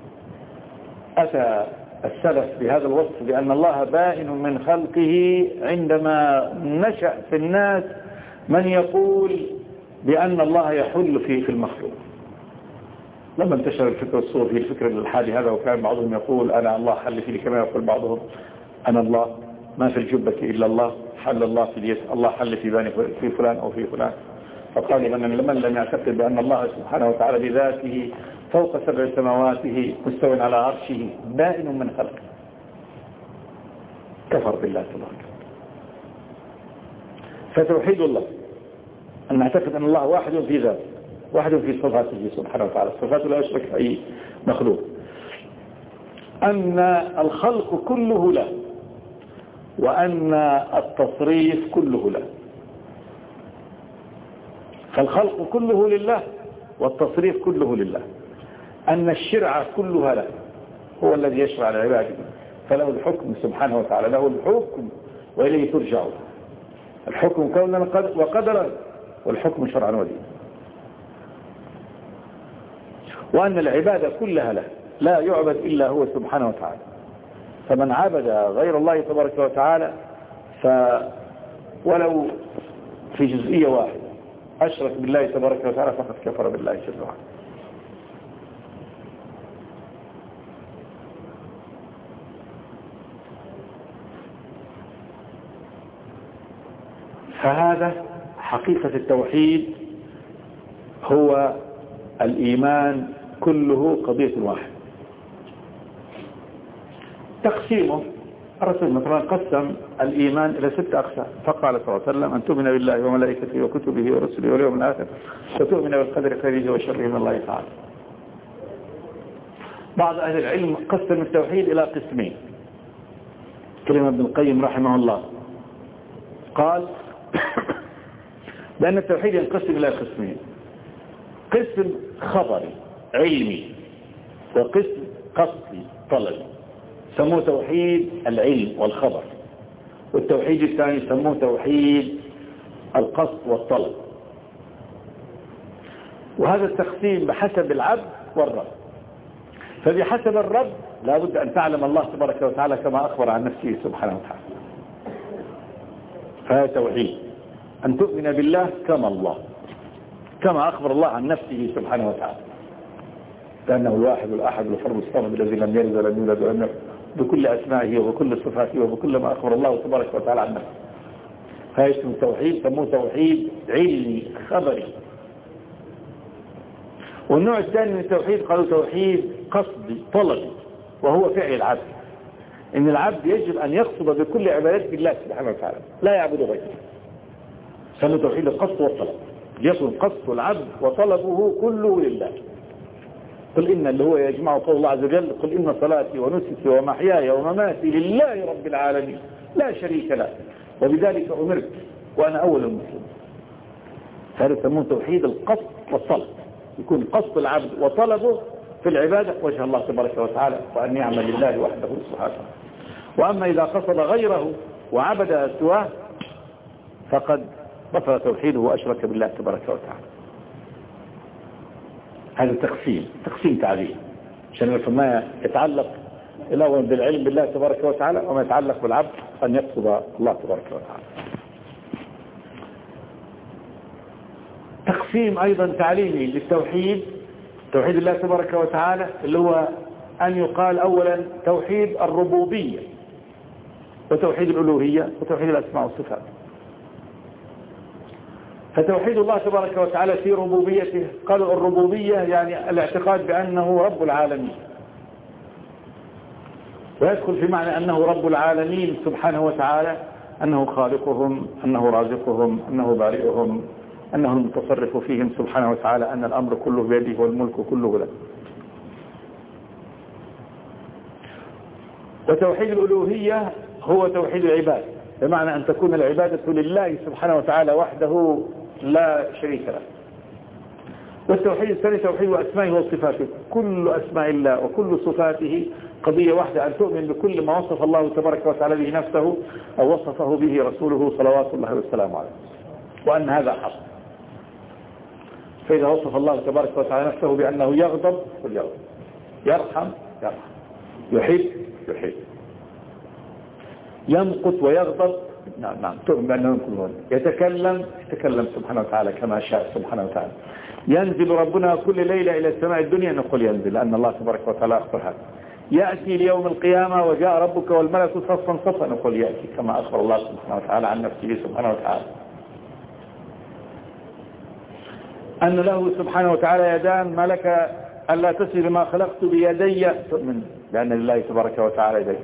أتى السلف بهذا الوصف بأن الله بائن من خلقه عندما نشأ في الناس من يقول بأن الله يحل في في المخلوق. لما انتشر الفكر الصوفي الفكر الحالي هذا، وكان بعضهم يقول أنا الله حل فيه، كما يقول بعضهم أنا الله ما في الجبة إلا الله، حل الله في اليد، الله حل في بني في فلان أو في فلان. فقال من لمن لم يعتقد بأن الله سبحانه وتعالى بذاته فوق سبع سماواته مستوٍ على عرشه بائن من خلقه، كفر بالله تبارك. فتوحيد الله أن نعتقد أن الله واحد في ذاته، واحد في صفاته سبحانه وتعالى، صفاته لا يشرك أي مخلوق. أن الخلق كله له، وأن التصريف كله له. فالخلق كله لله والتصريف كله لله. أن الشرع كلها له، هو الذي يشرع لعباده، فله الحكم سبحانه وتعالى، له الحكم وإليه ترجعون. الحكم كونا وقدرا، والحكم شرعا ودينا. وأن العبادة كلها له، لا يعبد إلا هو سبحانه وتعالى. فمن عبد غير الله تبارك وتعالى فولو في جزئية واحدة أشرك بالله تبارك وتعالى فقد كفر بالله جل وعلا. فهذا حقيقة التوحيد، هو الإيمان كله قضية واحدة. تقسيمه الرسول مثلا قسم الإيمان إلى ست أقسام، فقال صلى الله عليه وسلم أن تؤمن بالله وملائكته وكتبه ورسله واليوم الآخر وتؤمن بالقدر خيره وشره من الله تعالى. بعض أهل العلم قسم التوحيد إلى قسمين. كلمة ابن القيم رحمه الله قال بأن التوحيد ينقسم إلى قسمين: قسم خبري علمي، وقسم قصدي طلبي. سموه توحيد العلم والخبر. والتوحيد الثاني سموه توحيد القصد والطلب. وهذا التقسيم بحسب العبد والرب. فبحسب الرب لا بد أن تعلم الله تبارك وتعالى كما أخبر عن نفسه سبحانه وتعالى. فهذا توحيد أن تؤمن بالله كما الله، كما أخبر الله عن نفسه سبحانه وتعالى، لأنه الواحد الأحد الفرد الصمد الذي لم يلد ولم يولد ولم يكن، بكل أسمائه وبكل صفاته وبكل ما أخبر الله تبارك وتعالى عن نفسه. هاي اسمه توحيد، سموه توحيد علمي خبري. والنوع الثاني من التوحيد قالوا توحيد قصدي طلبي، وهو فعل العبد، ان العبد يجب ان يقصد بكل عبادته بالله سبحانه وتعالى لا يعبد غيره. سموه توحيد القصد والطلب، يكون قصد العبد وطلبه كله لله. قل إن اللي هو يجمع قول الله عز وجل قل إن صلاتي ونسكي ومحياي ومماتي لله رب العالمين لا شريك له وبذلك أمرت وأنا أول المسلمين. هذا يسمونه توحيد القصد والطلب، يكون قصد العبد وطلبه في العبادة وجه الله تبارك وتعالى، وأن يعمل لله وحده سبحانه. وأما إذا قصد غيره وعبد سواه فقد بطل توحيده وأشرك بالله تبارك وتعالى. هذا تقسيم تقسيم تعليم عشان نفهم ما يتعلق الأول بالعلم بالله تبارك وتعالى وما يتعلق بالعبد أن يقصد الله تبارك وتعالى. تقسيم أيضا تعليمي للتوحيد، توحيد الله تبارك وتعالى، اللي هو أن يقال أولا توحيد الربوبية وتوحيد الألوهية وتوحيد الأسماء والصفات. فتوحيد الله تبارك وتعالى في ربوبيته، قالوا الربوبية يعني الاعتقاد بأنه رب العالمين، ويدخل في معنى أنه رب العالمين سبحانه وتعالى، أنه خالقهم، أنه رازقهم، أنه بارئهم، أنه المتصرف فيهم سبحانه وتعالى، أن الأمر كله بيده والملك كله له. وتوحيد الألوهية هو توحيد العباد، بمعنى أن تكون العبادة لله سبحانه وتعالى وحده لا شريك له. والتوحيد الثاني توحيد أسمائه وصفاته، كل أسماء الله وكل صفاته قضية واحدة، أن تؤمن بكل ما وصف الله تبارك وتعالى به نفسه أو وصفه به رسوله صلوات الله وسلامه عليه، وأن هذا حق. فإذا وصف الله تبارك وتعالى نفسه بأنه يغضب يغضب، يرحم يرحم، يحب يحب، يمقت ويغضب، نعم نعم تؤمن بأنه كلهم، يتكلم يتكلم سبحانه وتعالى كما شاء سبحانه وتعالى. ينزل ربنا كل ليلة إلى السماء الدنيا، نقول ينزل لأن الله تبارك وتعالى أخبر هذا. يأتي ليوم القيامة وجاء ربك والملك صفا صفا، نقول يأتي كما أخبر الله سبحانه وتعالى عن نفسه سبحانه وتعالى. أن له سبحانه وتعالى يدان، ملك ألا تسل ما خلقت بيدي، تؤمن بأن لله تبارك وتعالى يديه.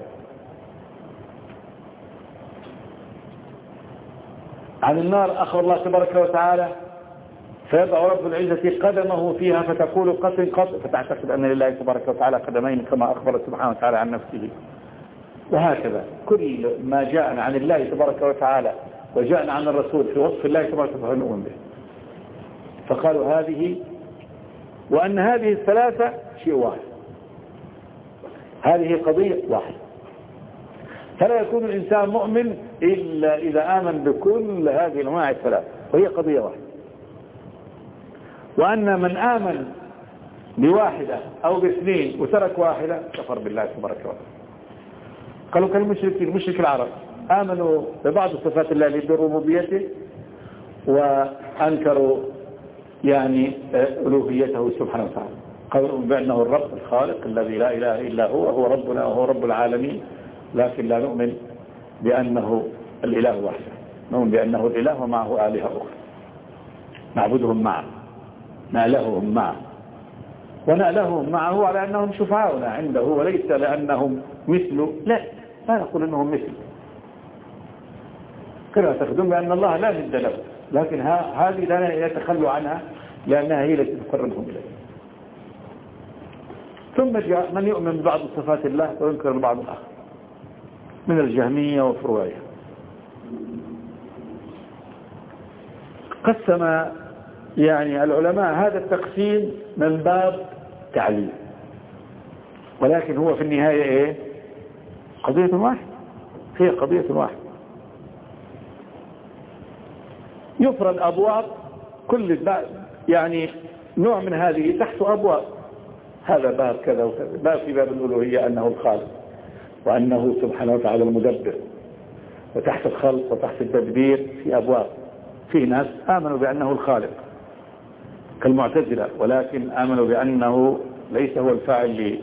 عن النار أخبر الله تبارك وتعالى فيضع رب العزة قدمه فيها فتقول قط قط، فتعتقد أن لله تبارك وتعالى قدمين كما أخبر سبحانه وتعالى عن نفسه. وهكذا كل ما جاءنا عن الله تبارك وتعالى وجاءنا عن الرسول في وصف الله تبارك وتعالى نؤمن به. فقالوا هذه، وأن هذه الثلاثة شيء واحد، هذه قضية واحدة. فلا يكون الإنسان مؤمن إلا إذا آمن بكل هذه الأنواع الثلاثة، وهي قضية واحدة. وأن من آمن بواحدة أو باثنين وترك واحدة كفر بالله تبارك وتعالى. قالوا كالمشركين، مشرك العرب آمنوا ببعض صفات الله بربوبيته وأنكروا يعني ألوهيته سبحانه وتعالى. قالوا بأنه الرب الخالق الذي لا إله إلا هو، هو ربنا وهو رب العالمين، لكن لا نؤمن بأنه الإله وحده، نؤمن بأنه الإله ومعه آلهة أخرى نعبدهم معه، نألههم معه، ونألههم معه على أنهم شفعاؤنا عنده، وليس لأنهم مثله، لا لا نقول أنهم مثله. كما تخدم بأن الله لا ند له، لكن هذه لا يتخلوا عنها لأنها هي التي تقربهم إليه. ثم جاء من يؤمن ببعض صفات الله وينكر البعض الآخر من الجهمية وفروعها. قسم يعني العلماء هذا التقسيم من باب تعليم، ولكن هو في النهاية ايه؟ قضية واحدة، هي قضية واحدة. يفرد أبواب، كل يعني نوع من هذه تحت أبواب، هذا باب كذا وكذا، باب في باب الألوهية أنه الخالق وأنه سبحانه وتعالى المدبر، وتحت الخلق وتحت التدبير في أبواب. في ناس آمنوا بأنه الخالق كالمعتزلة، ولكن آمنوا بأنه ليس هو الفاعل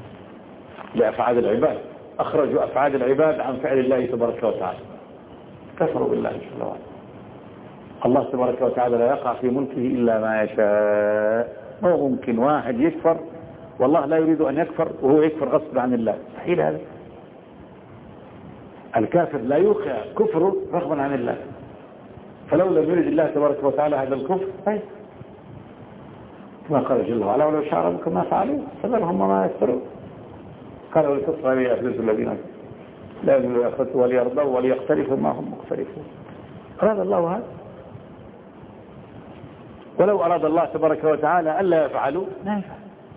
لأفعال العباد، أخرجوا أفعال العباد عن فعل الله تبارك وتعالى. كفروا بالله جل وعلا. الله تبارك وتعالى لا يقع في ملكه إلا ما يشاء. مو ممكن واحد يكفر والله لا يريد أن يكفر وهو يكفر غصب عن الله، مستحيل هذا. الكافر لا يوقع كفره رغبا عن الله، فلو لم يريد الله تبارك وتعالى هذا الكفر طيب كما قال جل وعلا ولو شاء ربك ما فعلوا فذرهم وما يفترون. قال ولتصغى لي أفلس الذين لا يجوز يأخذوا وليرضوا وليقترفوا ما هم مقترفون. أراد الله هذا، ولو أراد الله تبارك وتعالى ألا يفعلوا لا يفعل.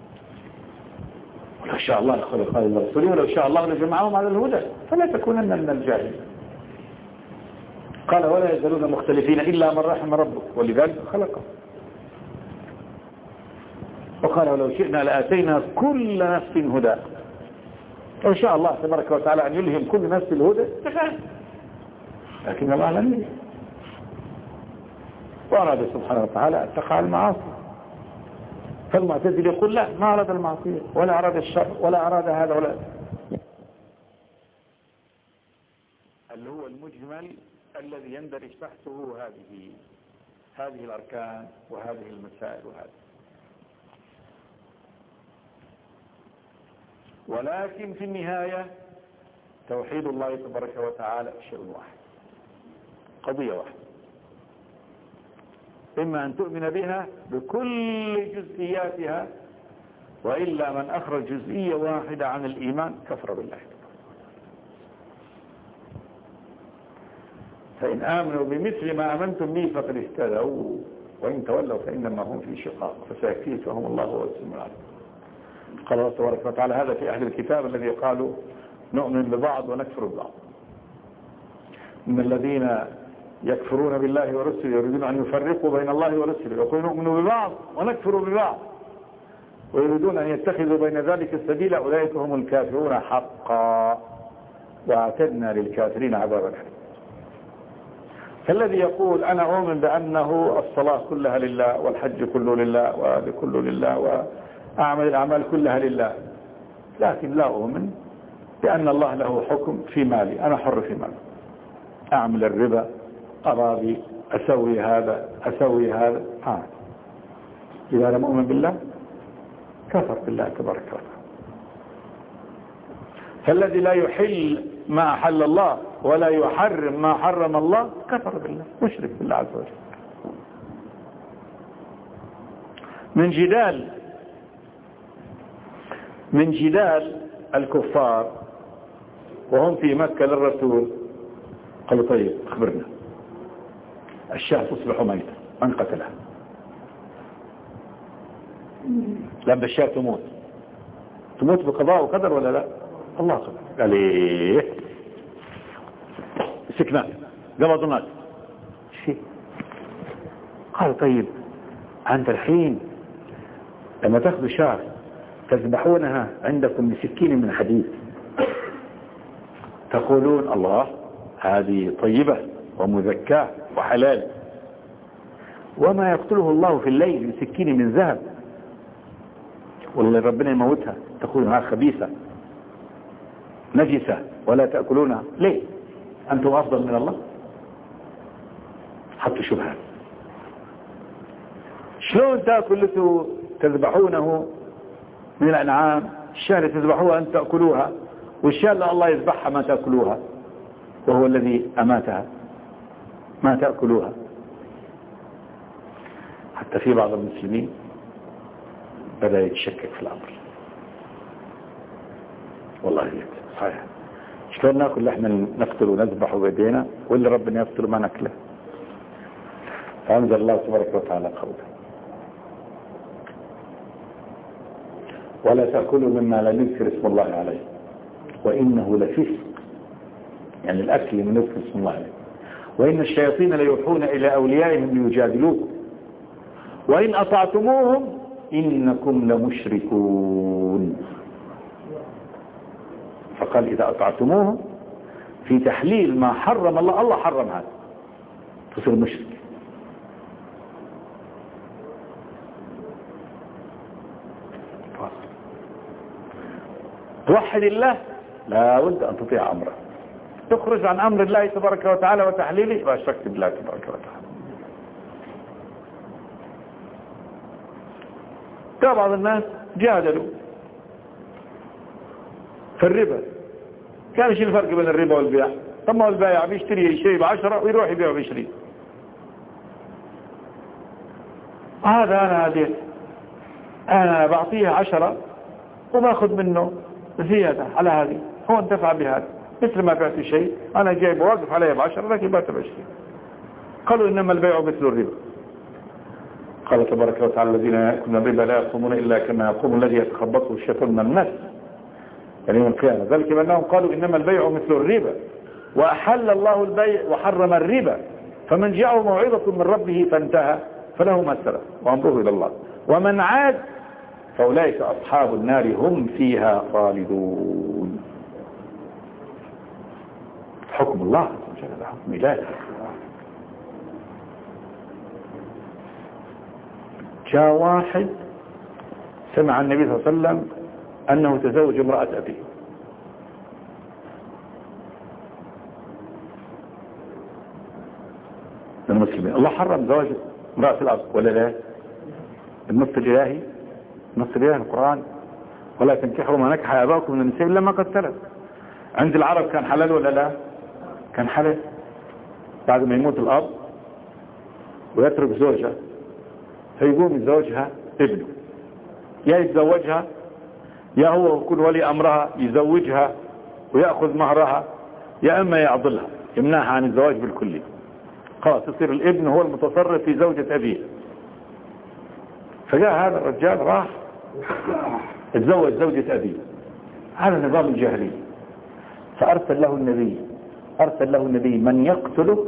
ولو شاء الله لخلق خير الرسول ولو شاء الله لجمعهم على الهدى فلا تكونن من الجاهلين. قال ولا يزالون مختلفين إلا من رحم ربك ولذلك خلقهم. وقال ولو شئنا لآتينا كل نفس هدى. لو شاء الله تبارك وتعالى أن يلهم كل نفس الهدى تفعل، لكن الله لم يريد، وأراد سبحانه وتعالى أن تقع المعاصي. فالمعتزل يقول لا، ما أراد المعصية ولا أراد الشر ولا أراد هذا ولا، اللي هو المجمل الذي يندرج تحته هذه هذه الأركان وهذه المسائل وهذه. ولكن في النهاية توحيد الله تبارك وتعالى شيء واحد، قضية واحدة، إما أن تؤمن بها بكل جزئياتها، وإلا من أخرج جزئية واحدة عن الإيمان كفر بالله. فإن آمنوا بمثل ما آمنتم به فقد اهتدوا وإن تولوا فإنما هم في شقاق فسيكفيكهم الله هو السميع العليم. قال الله تبارك وتعالى هذا في أهل الكتاب الذي قالوا نؤمن ببعض ونكفر ببعض، من الذين يكفرون بالله ورسله يريدون أن يفرقوا بين الله ورسله يقولون نؤمن ببعض ونكفر ببعض ويريدون أن يتخذوا بين ذلك السبيل أولئك هم الكافرون حقا وأعتدنا للكافرين عذابا أليما. فالذي يقول أنا أؤمن بأنه الصلاة كلها لله والحج كله لله وهذا كله لله وأعمل الأعمال كلها لله، لكن لا أؤمن بأن الله له حكم في مالي، أنا حر في مالي، أعمل الربا أراضي أسوي هذا أسوي هذا ها. إذا لم أؤمن بالله كفر بالله تبارك وتعالى. فالذي لا يحل ما أحل الله ولا يحرم ما حرم الله كفر بالله، مشرك بالله عز وجل. من جدال من جدال الكفار وهم في مكة للرسول قالوا طيب اخبرنا، الشاة تصبح ميتة من قتلها؟ لما الشاة تموت تموت بقضاء وقدر ولا لا؟ الله قدر. قال ايه سكنات قبضوا الناس شيء. قال طيب عند الحين لما تاخذوا شاة تذبحونها عندكم بسكين من حديد تقولون الله هذه طيبة ومذكاة وحلال، وما يقتله الله في الليل بسكين من ذهب والله ربنا يموتها تقولونها خبيثة نجسة ولا تأكلونها، ليه أنتم أفضل من الله؟ حطوا شبهات. شلون تأكل تذبحونه من الأنعام الشاة اللي تذبحوها أن تأكلوها والشاة اللي الله يذبحها ما تأكلوها وهو الذي أماتها ما تأكلوها؟ حتى في بعض المسلمين بدأ يتشكك في الأمر. والله صحيح شلون ناكل لحم نقتل ونذبح بيدينا واللي ربنا يقتل ما ناكله؟ فأنزل الله تبارك وتعالى قوله ولا تأكلوا مما لا يذكر اسم الله عليه وإنه لفسق، يعني الأكل من يذكر اسم الله عليه. وإن الشياطين ليوحون إلى أوليائهم ليجادلوكم وإن أطعتموهم إنكم لمشركون. فقال إذا أطعتموهم في تحليل ما حرم الله، الله حرم هذا تصير مشرك. توحد الله لا بد أن تطيع أمره تخرج عن أمر الله تبارك وتعالى وتحليله يبقى أشركت بالله تبارك وتعالى. بعض الناس جادلوا في الربا، كان ايش الفرق بين الربا والبيع؟ طب ما هو البائع بيشتري شيء بعشرة ويروح يبيعه بعشرين. هذا أنا هديت، أنا بعطيه عشرة وباخذ منه زيادة على هذه، هو انتفع بهذا مثل ما بعت شيء أنا جايب واقف عليه بعشرة لكن بعته بعشرين. قالوا إنما البيع مثل الربا. قال تبارك وتعالى الذين يأكلون الربا لا يقومون إلا كما يقوم الذي يتخبطه الشيطان من المس يعني يوم القيامة، ذلك بأنهم قالوا إنما البيع مثل الربا وأحل الله البيع وحرم الربا فمن جاءه موعظة من ربه فانتهى فله ما سلف وأمره إلى الله ومن عاد فأولئك أصحاب النار هم فيها خالدون. حكم الله حكم الله. جاء واحد سمع النبي صلى الله عليه وسلم أنه تزوج امرأة أبيه، من المسلمين. الله حرم زواج امرأة الأب ولا لا؟ النص الإلهي، النص الإلهي القرآن ولا تنكحوا ما نكح آباؤكم من النساء إلا ما قد سلف. عند العرب كان حلال ولا لا؟ كان حلال. بعد ما يموت الأب ويترك زوجة فيقوم يتزوجها ابنه، يا يتزوجها يا هو يكون ولي أمرها يزوجها ويأخذ مهرها، يا أما يعضلها يمنعها عن الزواج بالكلية. خلاص يصير الابن هو المتصرف في زوجة أبيه. فجاء هذا الرجال راح اتزوج زوجة أبيه، هذا نظام الجاهلية. فأرسل له النبي أرسل له النبي من يقتله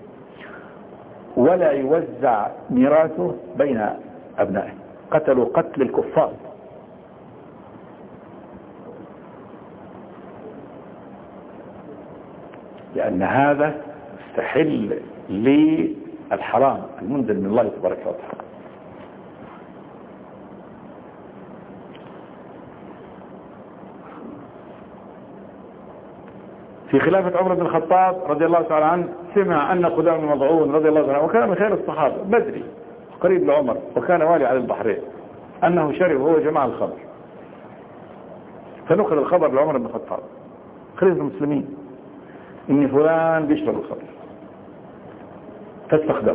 ولا يوزع ميراثه بين أبنائه، قتلوا قتل الكفار. لأن هذا استحل للحرام المنزل من الله تبارك وتعالى. في خلافة عمر بن الخطاب رضي الله تعالى عنه سمع أن قدام بن مضعون رضي الله عنه وكان من خير الصحابة بدري قريب لعمر وكان والي على البحرين أنه شرب هو جماعة الخمر، فنقل الخبر لعمر بن الخطاب خليفة المسلمين إن فلان بيشرب الخمر، فاستخدمه.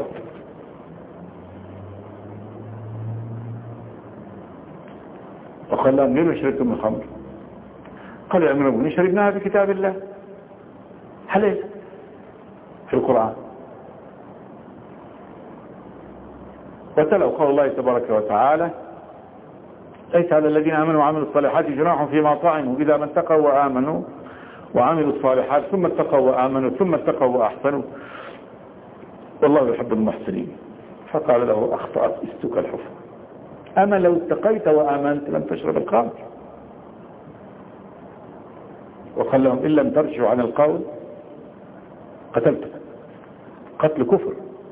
وقال لهم ليه شربتم الخمر؟ قال يا أمير المؤمنين شربناها في كتاب الله حلال في القرآن. وتلوا قول الله تبارك وتعالى ليس على الذين آمنوا وعملوا الصالحات جناح فيما طعموا إذا ما اتقوا وآمنوا وعملوا الصالحات ثم اتقوا وآمنوا ثم اتقوا وأحسنوا والله يحب المحسنين. فقال له أخطأت استك الحفظ، أما لو اتقيت وآمنت لم تشرب الخمر. وقال لهم إن لم ترجعوا عن القول قتلتم، قتل كفر.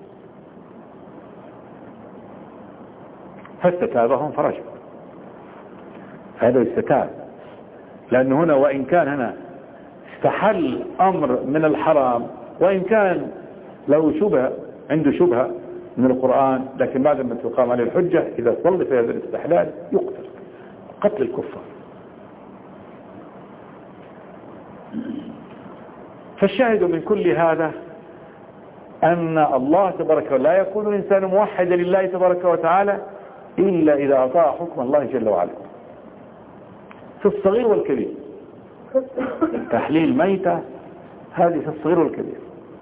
فاستتابهم فرجوا. هذا استتاب، لأن هنا وإن كان هنا استحل أمر من الحرام وإن كان له شبهة عنده شبهة من القرآن، لكن بعد ما تقام عليه الحجة إذا صل في هذا الاستحلال يقتل قتل الكفار. فالشاهد من كل هذا أن الله تبارك وتعالى لا يكون الإنسان موحدا لله تبارك وتعالى إلا إذا أطاع حكم الله جل وعلا في الصغير والكبير. تحليل ميتة هذه في الصغير والكبير،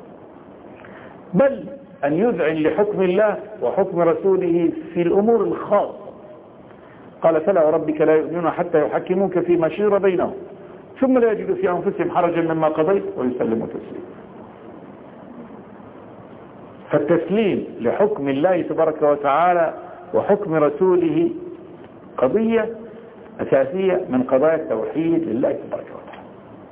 بل أن يذعن لحكم الله وحكم رسوله في الأمور الخاصة. قال فلا وربك لا يؤمنون حتى يحكموك فيما شجر بينهم ثم لا يجدوا في أنفسهم حرجا مما قضيت ويسلموا تسليما. فالتسليم لحكم الله تبارك وتعالى وحكم رسوله قضية أساسية من قضايا التوحيد لله تبارك وتعالى.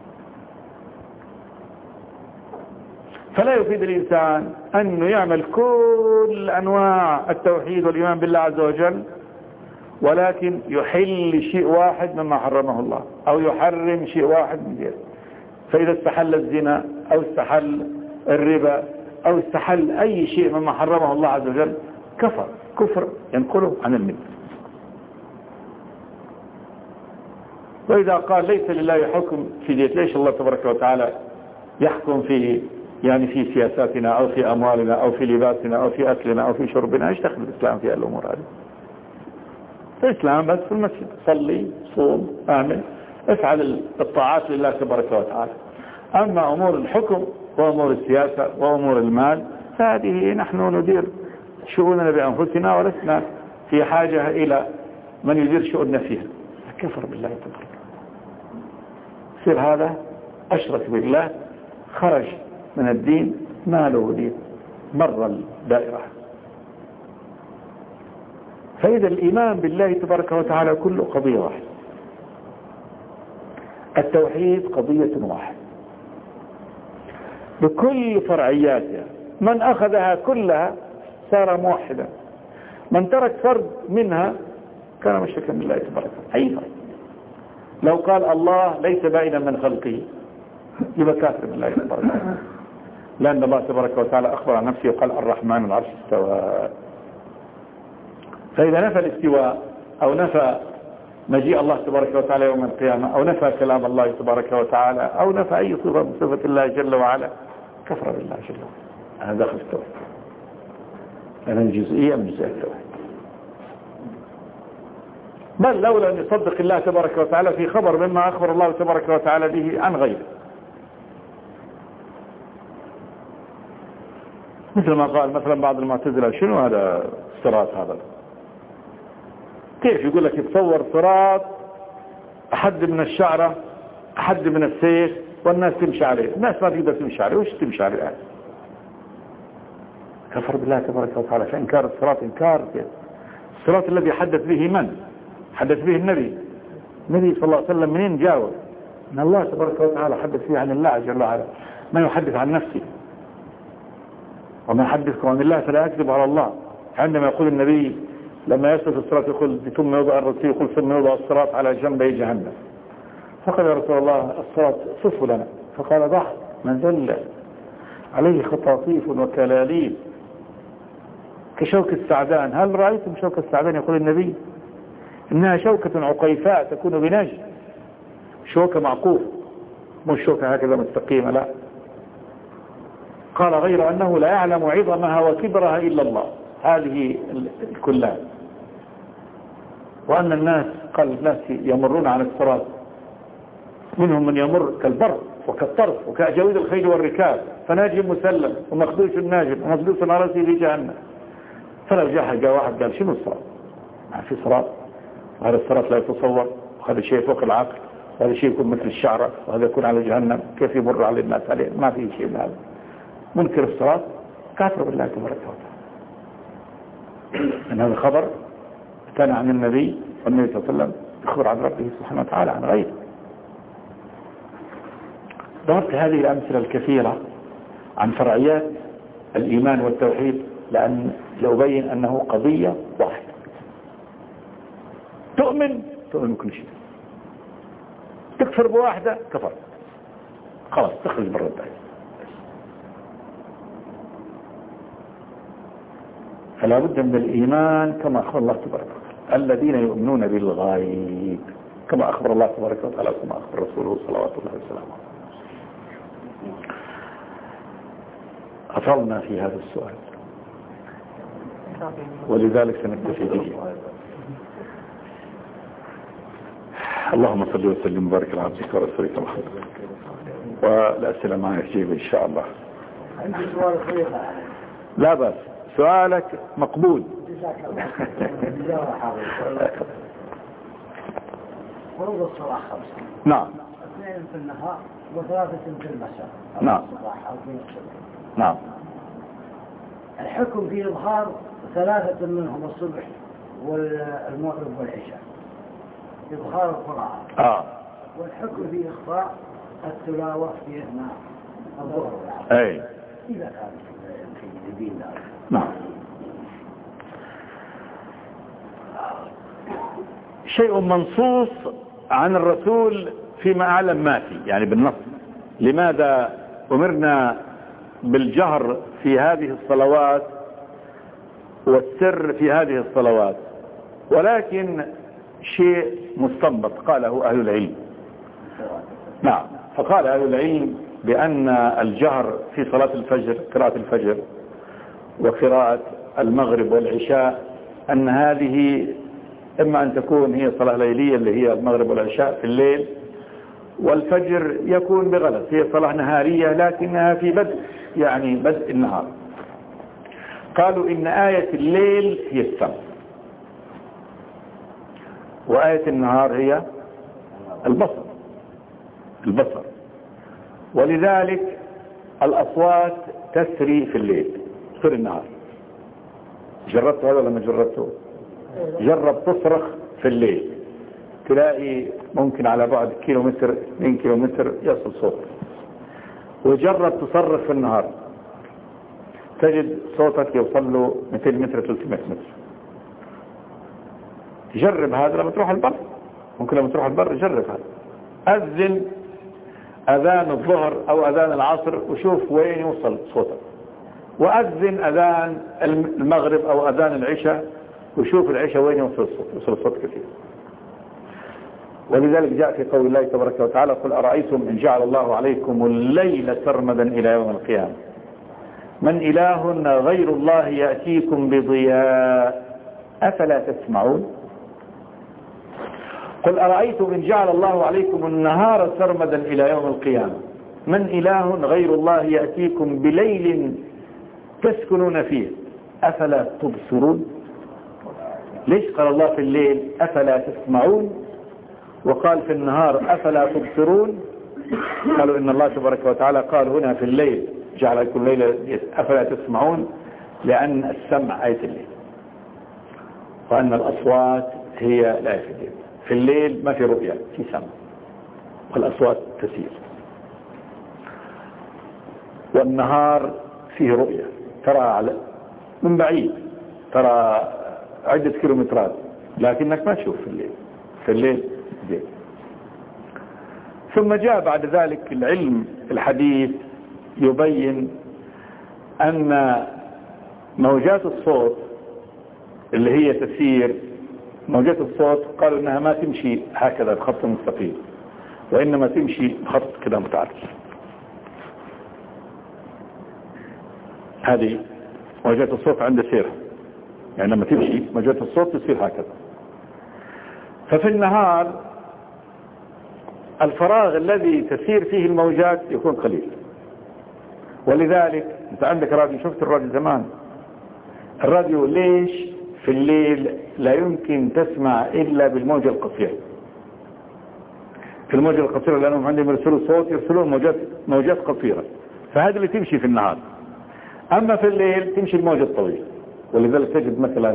فلا يفيد الإنسان أنه يعمل كل أنواع التوحيد والإيمان بالله عز وجل ولكن يحل شيء واحد مما حرمه الله أو يحرم شيء واحد من ذلك. فإذا استحل الزنا أو استحل الربا أو استحل أي شيء مما حرمه الله عز وجل كفر كفر ينقله عن الملة. وإذا قال ليس لله حكم في ديت، ليش الله تبارك وتعالى يحكم في يعني في سياساتنا أو في أموالنا أو في لباسنا أو في أكلنا أو في شربنا؟ ايش دخل الإسلام في الأمور هذه؟ الإسلام بس في المسجد، صلي صوم اعمل افعل الطاعات لله تبارك وتعالى. أما أمور الحكم وأمور السياسة وأمور المال فهذه نحن ندير شؤوننا بأنفسنا ولسنا في حاجة إلى من يدير شؤوننا فيها. كفر بالله تبارك، يصير هذا أشرك بالله، خرج من الدين، ما له دين، مر الدائرة. فإذا الإيمان بالله تبارك وتعالى كله قضية واحدة، التوحيد قضية واحدة بكل فرعياتها. من أخذها كلها صار موحدا، من ترك فرد منها كان مشركا بالله تبارك وتعالى. أي فرد لو قال الله ليس باينا من خلقه يبقى كافر بالله تبارك وتعالى، لأن الله تبارك وتعالى أخبر عن نفسه وقال الرحمن العرش استوى. فإذا نفى الاستواء أو نفى مجيء الله تبارك وتعالى يوم القيامة أو نفى كلام الله تبارك وتعالى أو نفى أي صفة من صفة الله جل وعلا كفر بالله جل وعلا. هذا داخل التوحيد، لأنه جزئية من جزئيات التوحيد. بل لولا أن يصدق الله تبارك وتعالى في خبر مما أخبر الله تبارك وتعالى به عن غيره، مثل ما قال مثلا بعض المعتزلة شنو هذا الصراط؟ هذا كيف يقول لك يتصور صراط أحد من الشعرة أحد من السيف والناس تمشي عليه؟ الناس ما تقدر تمشي عليه، وش تمشي عليه الآن؟ كفر بالله تبارك وتعالى. فإنكار الصراط إنكار الصراط الذي حدث به من؟ حدث به النبي النبي صلى الله عليه وسلم. منين جاوب؟ ان الله تبارك وتعالى حدث فيه عن الله جل وعلا، ما يحدث عن نفسه. وما يحدثكم عن الله فلا يكذب على الله. عندما يقول النبي لما يصف الصراط يقول ثم يوضع الرسول يقول ثم يوضع الصراط على جنبي جهنم، فقال يا رسول الله الصراط صفه لنا، فقال ضح من ذل عليه خطاطيف وكلاليب كشوك السعدان. هل رأيتم شوك السعدان؟ يقول النبي إنها شوكة عقيفاء تكون بنجد، شوكة معقوف، مش شوكة هكذا مستقيمة، لا. قال غير أنه لا يعلم عظمها وكبرها إلا الله، هذه الكلها. وأن الناس قال الناس يمرون على الصراط منهم من يمر كالبر وكالطرف وكأجاويد الخيل والركاب، فناجي مسلم ومخدوش الناجم ومخدوش على رأسه في جهنم. فلو جاء جاء واحد قال شنو الصراط؟ ما في صراط، وهذا الصراط لا يتصور، وهذا شيء فوق العقل، وهذا شيء يكون مثل الشعرة، وهذا يكون على جهنم، كيف يمر على الناس عليه؟ ما في شيء من هذا. منكر الصراط كافر بالله تبارك وتعالى. ان هذا خبر كان عن النبي، والنبي صلى الله عليه وسلم يخبر عن ربه سبحانه وتعالى عن غيره. ضربت هذه الأمثلة الكثيرة عن فرعيات الإيمان والتوحيد لأن لأبين أنه قضية واحدة. تؤمن تؤمن بكل شيء، تكفر بواحدة كفر، خلاص تخرج برا الدائرة. فلا بد من الإيمان كما أخبر الله تبارك وتعالى، الذين يؤمنون بالغيب كما أخبر الله تبارك وتعالى وكما أخبر رسوله صلوات الله وسلامه. أطلنا في هذا السؤال ولذلك سنكتفي به. اللهم صل وسلم وبارك على عبدك ورسولك محمد. والأسئلة معي أجيب إن شاء الله. عندي سؤال صغير. لا بس سؤالك مقبول. فروض الصلاة خمسة. نعم. اثنين في النهار وثلاثة في المساء. نعم. نعم. الحكم في إظهار ثلاثة منهم الصبح والمغرب والعشاء إظهار القرآن. آه. والحكم في إخفاء التلاوة في أثناء الظهر والعصر. أي. إذا كان في دين ذلك. نعم. شيء منصوص عن الرسول فيما أعلم ما في، يعني بالنص لماذا أمرنا بالجهر في هذه الصلوات والسر في هذه الصلوات؟ ولكن شيء مستنبط قاله أهل العلم. نعم، فقال أهل العلم بأن الجهر في صلاة الفجر، قراءة الفجر وقراءة المغرب والعشاء، أن هذه إما أن تكون هي صلاة ليلية اللي هي المغرب والعشاء في الليل، والفجر يكون بغلط هي صلاة نهارية لكنها في بدء يعني بدء النهار. قالوا إن آية الليل هي السمع، وآية النهار هي البصر البصر ولذلك الأصوات تسري في الليل في النهار. جربت هذا لما جربته؟ جرب تصرخ في الليل تلاقي ممكن على بعد كيلومتر اثنين كيلومتر يصل صوت، وجرب تصرخ في النهار تجد صوتك يوصل له مئتين متر ثلاثمئة متر. جرب هذا لما تروح البر، ممكن لما تروح البر جرب هذا. أذن أذان الظهر أو أذان العصر وشوف وين يوصل صوتك، وأذن أذان المغرب أو أذان العشاء وشوف العشاء وين يوصل الصوت، يوصل الصوت كثير. ولذلك جاء في قول الله تبارك وتعالى: قل أرأيتم إن جعل الله عليكم الليل سرمدا إلى يوم القيامة من إله غير الله يأتيكم بضياء أفلا تسمعون. قل أرأيتم إن جعل الله عليكم النهار سرمدا إلى يوم القيامة من إله غير الله يأتيكم بليل تسكنون فيه أفلا تبصرون. ليش قال الله في الليل أفلا تسمعون وقال في النهار أفلا تبصرون؟ قالوا إن الله تبارك وتعالى قال هنا في الليل جعل كل ليلة أفلا تسمعون لأن السمع آية الليل، وأن الأصوات هي لا في الليل. في الليل ما في رؤية، في سمع، والأصوات تسير. والنهار فيه رؤية، ترى على من بعيد، ترى عدة كيلومترات، لكنك ما تشوف في الليل. في الليل زين. ثم جاء بعد ذلك العلم الحديث يبين أن موجات الصوت اللي هي تسير، موجات الصوت قالوا إنها ما تمشي هكذا بخط مستقيم، وإنما تمشي بخط كده متعرج. هذه موجات الصوت عند سيرها، يعني لما تمشي موجات الصوت تصير هكذا. ففي النهار الفراغ الذي تسير فيه الموجات يكون قليل، ولذلك انت عندك راديو، شفت الراديو زمان؟ الراديو ليش في الليل لا يمكن تسمع إلا بالموجة القصيرة؟ في الموجة القصيرة لأنهم عندهم يرسلوا صوت يرسلون موجات موجات قصيرة، فهذا اللي تمشي في النهار. أما في الليل تمشي الموجة الطويلة، ولذلك تجد مثلا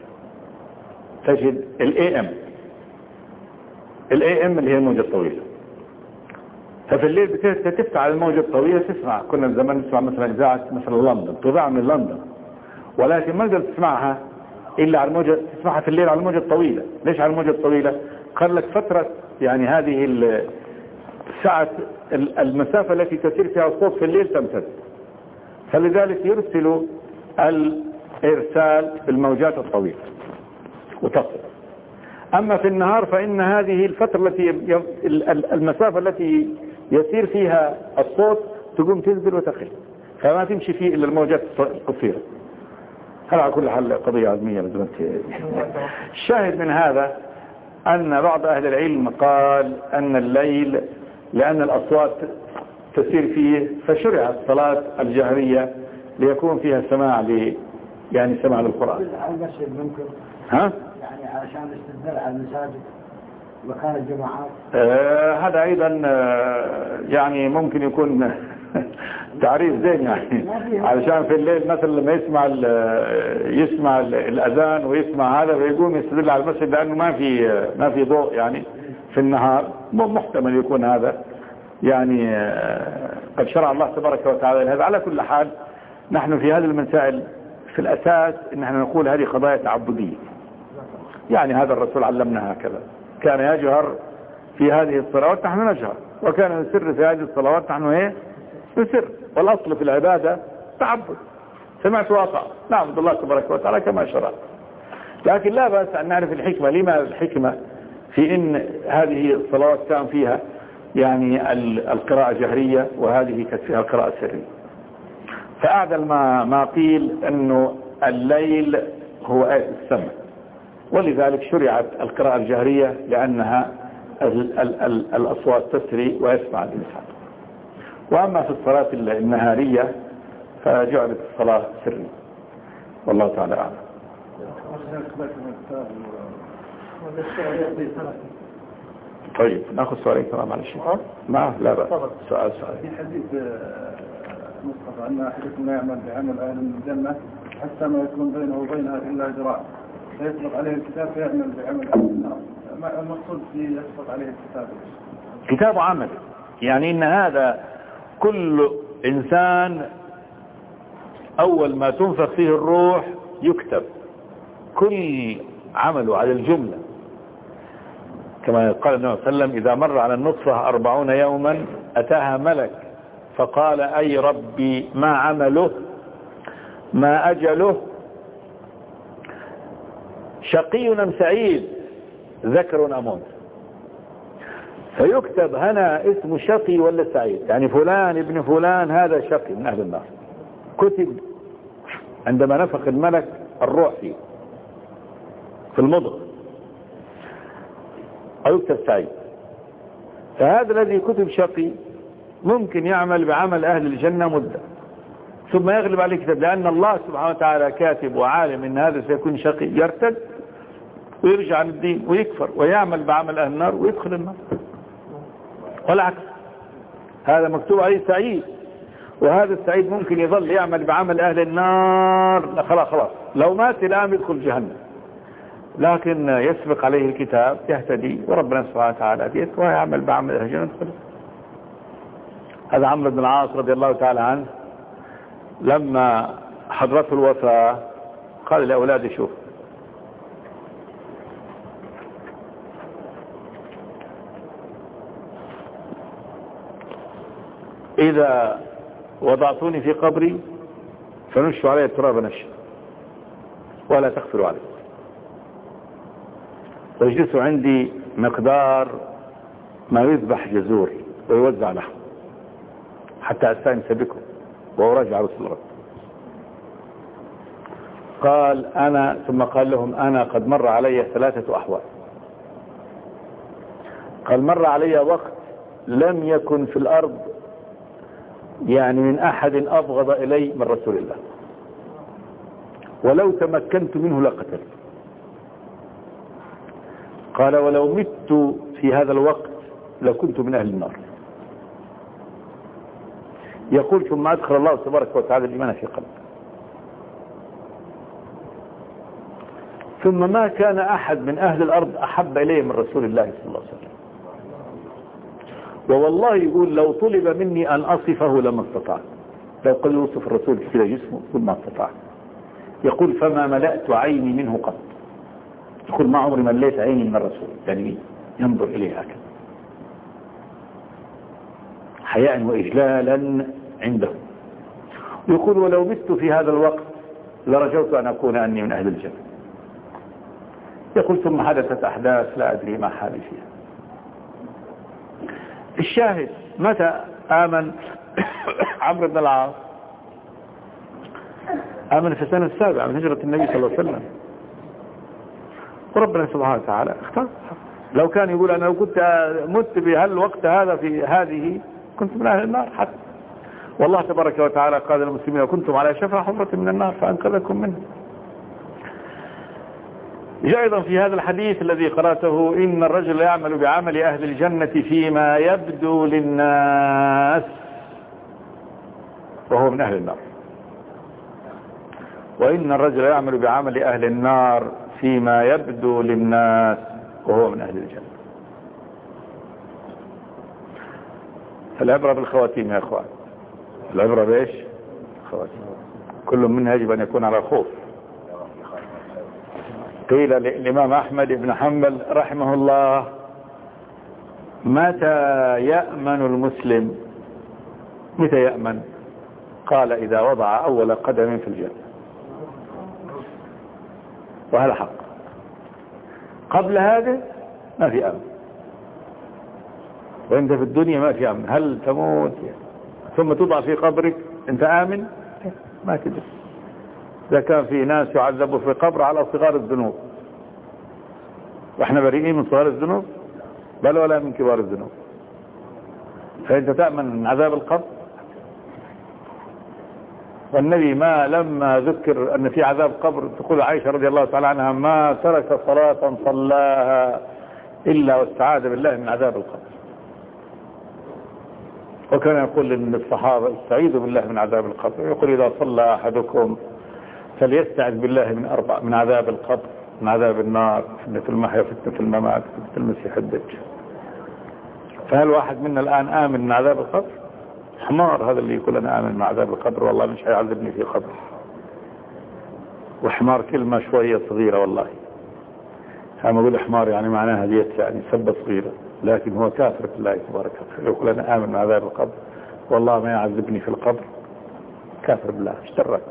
تجد الاي ام الاي ام اللي هي الموجة الطويلة. ففي الليل بتفتح على الموجة الطويلة تسمع. كنا زمان نسمع مثلا إذاعة مثلا لندن، تذاع من لندن، ولكن ما تقدر تسمعها إلا على الموجة، تسمعها في الليل على الموجة الطويلة. ليش على الموجة الطويلة؟ قال لك فترة يعني هذه الساعة المسافة التي تسير فيها الصوت في الليل تمتد، فلذلك يرسلوا الإرسال بالموجات الطويلة وتصل. أما في النهار فإن هذه الفترة التي المسافة التي يسير فيها الصوت تقوم تنزل وتقل، فما تمشي فيه إلا الموجات القصيرة. هذا على كل حال قضية علمية. الشاهد من هذا أن بعض أهل العلم قال أن الليل لأن الأصوات تسير فيه فشرع الصلاة الجهرية ليكون فيها سماع ل يعني سماع للقرآن. ها؟ يعني علشان الاستدلال على المساجد مكان الجماعات. آه هذا أيضا آه يعني ممكن يكون تعريف زين، يعني علشان في الليل مثلا لما يسمع يسمع الأذان ويسمع هذا ويقوم يستدل على المسجد لأنه ما في ما في ضوء يعني في النهار. محتمل يكون هذا يعني آه قد شرع الله تبارك وتعالى هذا. على كل حال نحن في هذه المسائل في الأساس إن احنا نقول هذه قضايا تعبدية، يعني هذا الرسول علمنا هكذا، كان يجهر في هذه الصلوات نحن نجهر، وكان يسر في هذه الصلوات نحن ايه نسر. والأصل في العبادة تعبد، سمعت وأطعت، نعبد الله تبارك وتعالى كما شرع. لكن لا بأس أن نعرف الحكمة. لما الحكمة في إن هذه الصلوات كان فيها يعني القراءة جهرية وهذه كانت فيها القراءة سرية؟ فأعدل ما ما قيل أنه الليل هو آية السمع، ولذلك شرعت القراءة الجهرية لأنها ال ال ال الأصوات تسري ويسمع الإنسان. وأما في الصلاة النهارية فجعلت الصلاة سرية، والله تعالى أعلم. طيب ناخذ سؤالين كمان معلش. ما لا بأس. سؤال سؤال. في حديث مصطفى أن أحدكم لا يعمل بعمل أهل الجنة حتى ما يكون بينه وبينها إلا ذراع فيسبق عليه الكتاب فيعمل بعمل أهل النار. ما المقصود في يسبق عليه الكتاب؟ كتاب عمل، يعني إن هذا كل إنسان أول ما تنفخ فيه الروح يكتب كل عمله على الجملة، كما قال النبي صلى الله عليه وسلم: إذا مر على النطفة أربعون يوما أتاها ملك فقال: أي ربي ما عمله ما أجله شقي أم سعيد ذكر أم أنثى. فيكتب هنا اسم شقي ولا سعيد، يعني فلان ابن فلان هذا شقي من أهل النار، كتب عندما نفخ الملك الروح فيه في المضغ، أو يكتب سعيد. فهذا الذي كتب شقي ممكن يعمل بعمل أهل الجنة مدة ثم يغلب عليه كتاب، لأن الله سبحانه وتعالى كاتب وعالم إن هذا سيكون شقي، يرتد ويرجع عن الدين ويكفر ويعمل بعمل أهل النار ويدخل النار، والعكس. هذا مكتوب عليه سعيد، وهذا السعيد ممكن يظل يعمل بعمل أهل النار، لا خلاص خلاص لو مات الآن يدخل جهنم، لكن يسبق عليه الكتاب يهتدي وربنا سبحانه وتعالى يهديه ويعمل بعمل أهل الجنة يدخل. هذا عمرو بن العاص رضي الله تعالى عنه لما حضرته الوفاة قال لأولاده: شوف، إذا وضعتوني في قبري فنشوا علي التراب نشا ولا تغفروا علي، ويجلسوا عندي مقدار ما يذبح جزور ويوزع لحم حتى أستأنس بكم وأراجع رسول الله. قال أنا ثم قال لهم: أنا قد مر علي ثلاثة أحوال. قال: مر علي وقت لم يكن في الأرض يعني من أحد أبغض إلي من رسول الله، ولو تمكنت منه لقتل. قال: ولو مت في هذا الوقت لكنت من أهل النار. يقول: ثم أدخل الله تبارك وتعالى الإيمان في قلبي، ثم ما كان أحد من أهل الأرض أحب إليه من رسول الله صلى الله عليه وسلم. ووالله يقول: لو طلب مني أن أصفه لما استطعت، لو قال يوصف الرسول كده جسمه ثم استطعت. يقول: فما ملأت عيني منه قط. يقول: ما عمري مليت عيني من الرسول، يعني ينظر إليه هكذا حياء وإجلالا عنده. يقول: ولو مت في هذا الوقت لرجوت أن أكون أني من أهل الجنة. يقول: ثم حدثت أحداث لا أدري ما حالي فيها. الشاهد: متى آمن عمرو بن العاص؟ آمن في السنة السابعة من هجرة النبي صلى الله عليه وسلم، وربنا سبحانه وتعالى اختار. لو كان يقول أنا لو كنت مت بهالوقت هذا في هذه كنت من أهل النار حتى. والله تبارك وتعالى قال للمسلمين: وكنتم على شفا حفرة من النار فأنقذكم منه. جاء أيضا في هذا الحديث الذي قرأته: إن الرجل يعمل بعمل أهل الجنة فيما يبدو للناس وهو من أهل النار، وإن الرجل يعمل بعمل أهل النار فيما يبدو للناس وهو من أهل الجنة. العبرة بالخواتيم يا أخوان، العبرة بإيش؟ خواتيم. كل منها يجب أن يكون على خوف. قيل للإمام أحمد بن حنبل رحمه الله: متى يأمن المسلم؟ متى يأمن؟ قال إذا وضع أول قدم في الجنة، وهذا حق. قبل هذا ما في أمن، وانت في الدنيا ما في أمن. هل تموت ثم توضع في قبرك انت آمن؟ ما تدري. إذا كان في ناس يعذبوا في قبر على صغار الذنوب، واحنا بريئين من صغار الذنوب بل ولا من كبار الذنوب، فانت تأمن من عذاب القبر؟ والنبي ما لما ذكر أن في عذاب قبر تقول عائشة رضي الله تعالى عنها ما ترك صلاة صلاها إلا واستعاذ بالله من عذاب القبر. وكان يقول للصحابة استعيذوا بالله من عذاب القبر، يقول إذا صلى أحدكم فليستعذ بالله من أربع: من عذاب القبر، من عذاب النار، فتنة المحيا، فتنة الممات، فتنة المسيح الدجال. فهل واحد منا الآن آمن من عذاب القبر؟ حمار هذا اللي يقول أنا آمن من عذاب القبر، والله مش هيعذبني في قبر. وحمار كلمة شوية صغيرة والله، أما أقول حمار يعني معناها ديت يعني سبة صغيرة، لكن هو كافر بالله تبارك وتعالى. يقول أنا آمن من عذاب القبر والله ما يعذبني في القبر، كافر بالله، اشترك،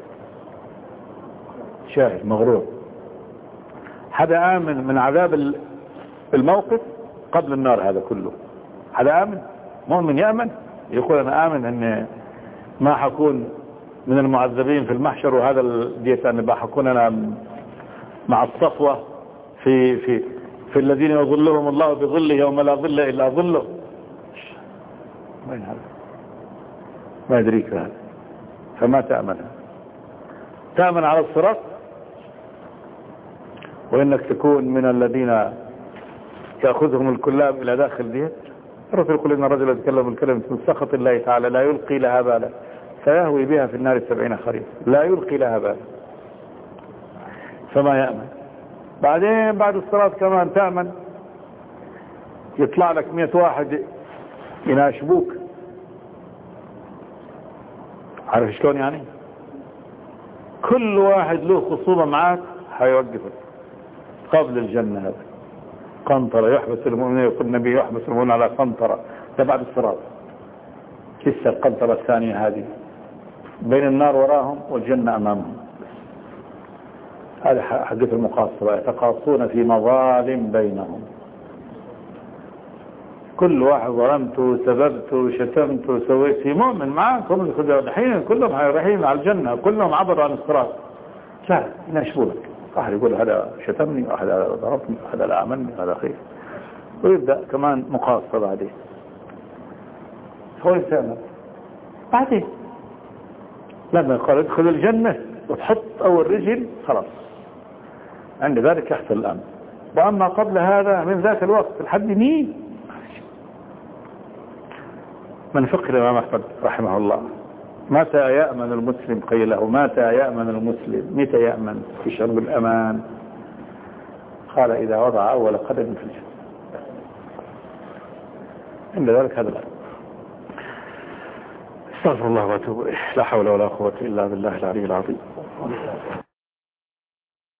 شاهد، مغرور. هذا آمن من عذاب الموقف قبل النار، هذا كله هذا آمن. مؤمن يأمن يقول أنا آمن أن ما حكون من المعذبين في المحشر، وهذا ديت أن بحكون أنا مع الصفوة في في في الذين يظلهم الله بظله يوم لا ظل إلا ظله. وين هذا؟ ما يدريك هذا. فما تأمنها. تأمن على الصراط، وإنك تكون من الذين يأخذهم الكلاب إلى داخل ديت. الرسول يقول إن الرجل يتكلم الكلمة من سخط الله تعالى لا يلقي لها بالا فيهوي بها في النار سبعين خريف، لا يلقي لها بالا. فما يأمن. بعدين بعد الصلاة كمان تأمن، يطلع لك مئة واحد يناشبوك. عارف شلون يعني؟ كل واحد له خصومة معاك هيوقفك قبل الجنة. هذا قنطرة يحبس المؤمنين، يقول النبي يحبس المؤمنين على قنطرة. ده بعد الصراط. لسه القنطرة الثانية هذه بين النار وراهم والجنة أمامهم. هذا حديث المقاصة، يتقاصون في مظالم بينهم. كل واحد ظلمته سببته شتمته سويت في مؤمن معاكم الحين كلهم رايحين على الجنة، كلهم عبروا عن الصراط. لا يناشبونك، واحد يقول هذا شتمني، واحد هذا ضربني، هذا لا عملني، هذا خير، ويبدأ كمان مقاصة. بعدين هو يسامح. بعدين لما يقال ادخل الجنة وتحط أول رجل خلاص، عند ذلك يحصل الأمن. وأما قبل هذا من ذاك الوقت لحد مين؟ من فقه الإمام أحمد رحمه الله متى يأمن المسلم؟ قيل له متى يأمن المسلم؟ متى يأمن في شرب الأمان؟ قال إذا وضع أول قدم في الجنة. عند ذلك هذا الأمر. استغفر الله واتوب إليه. لا حول ولا قوة إلا بالله العلي العظيم.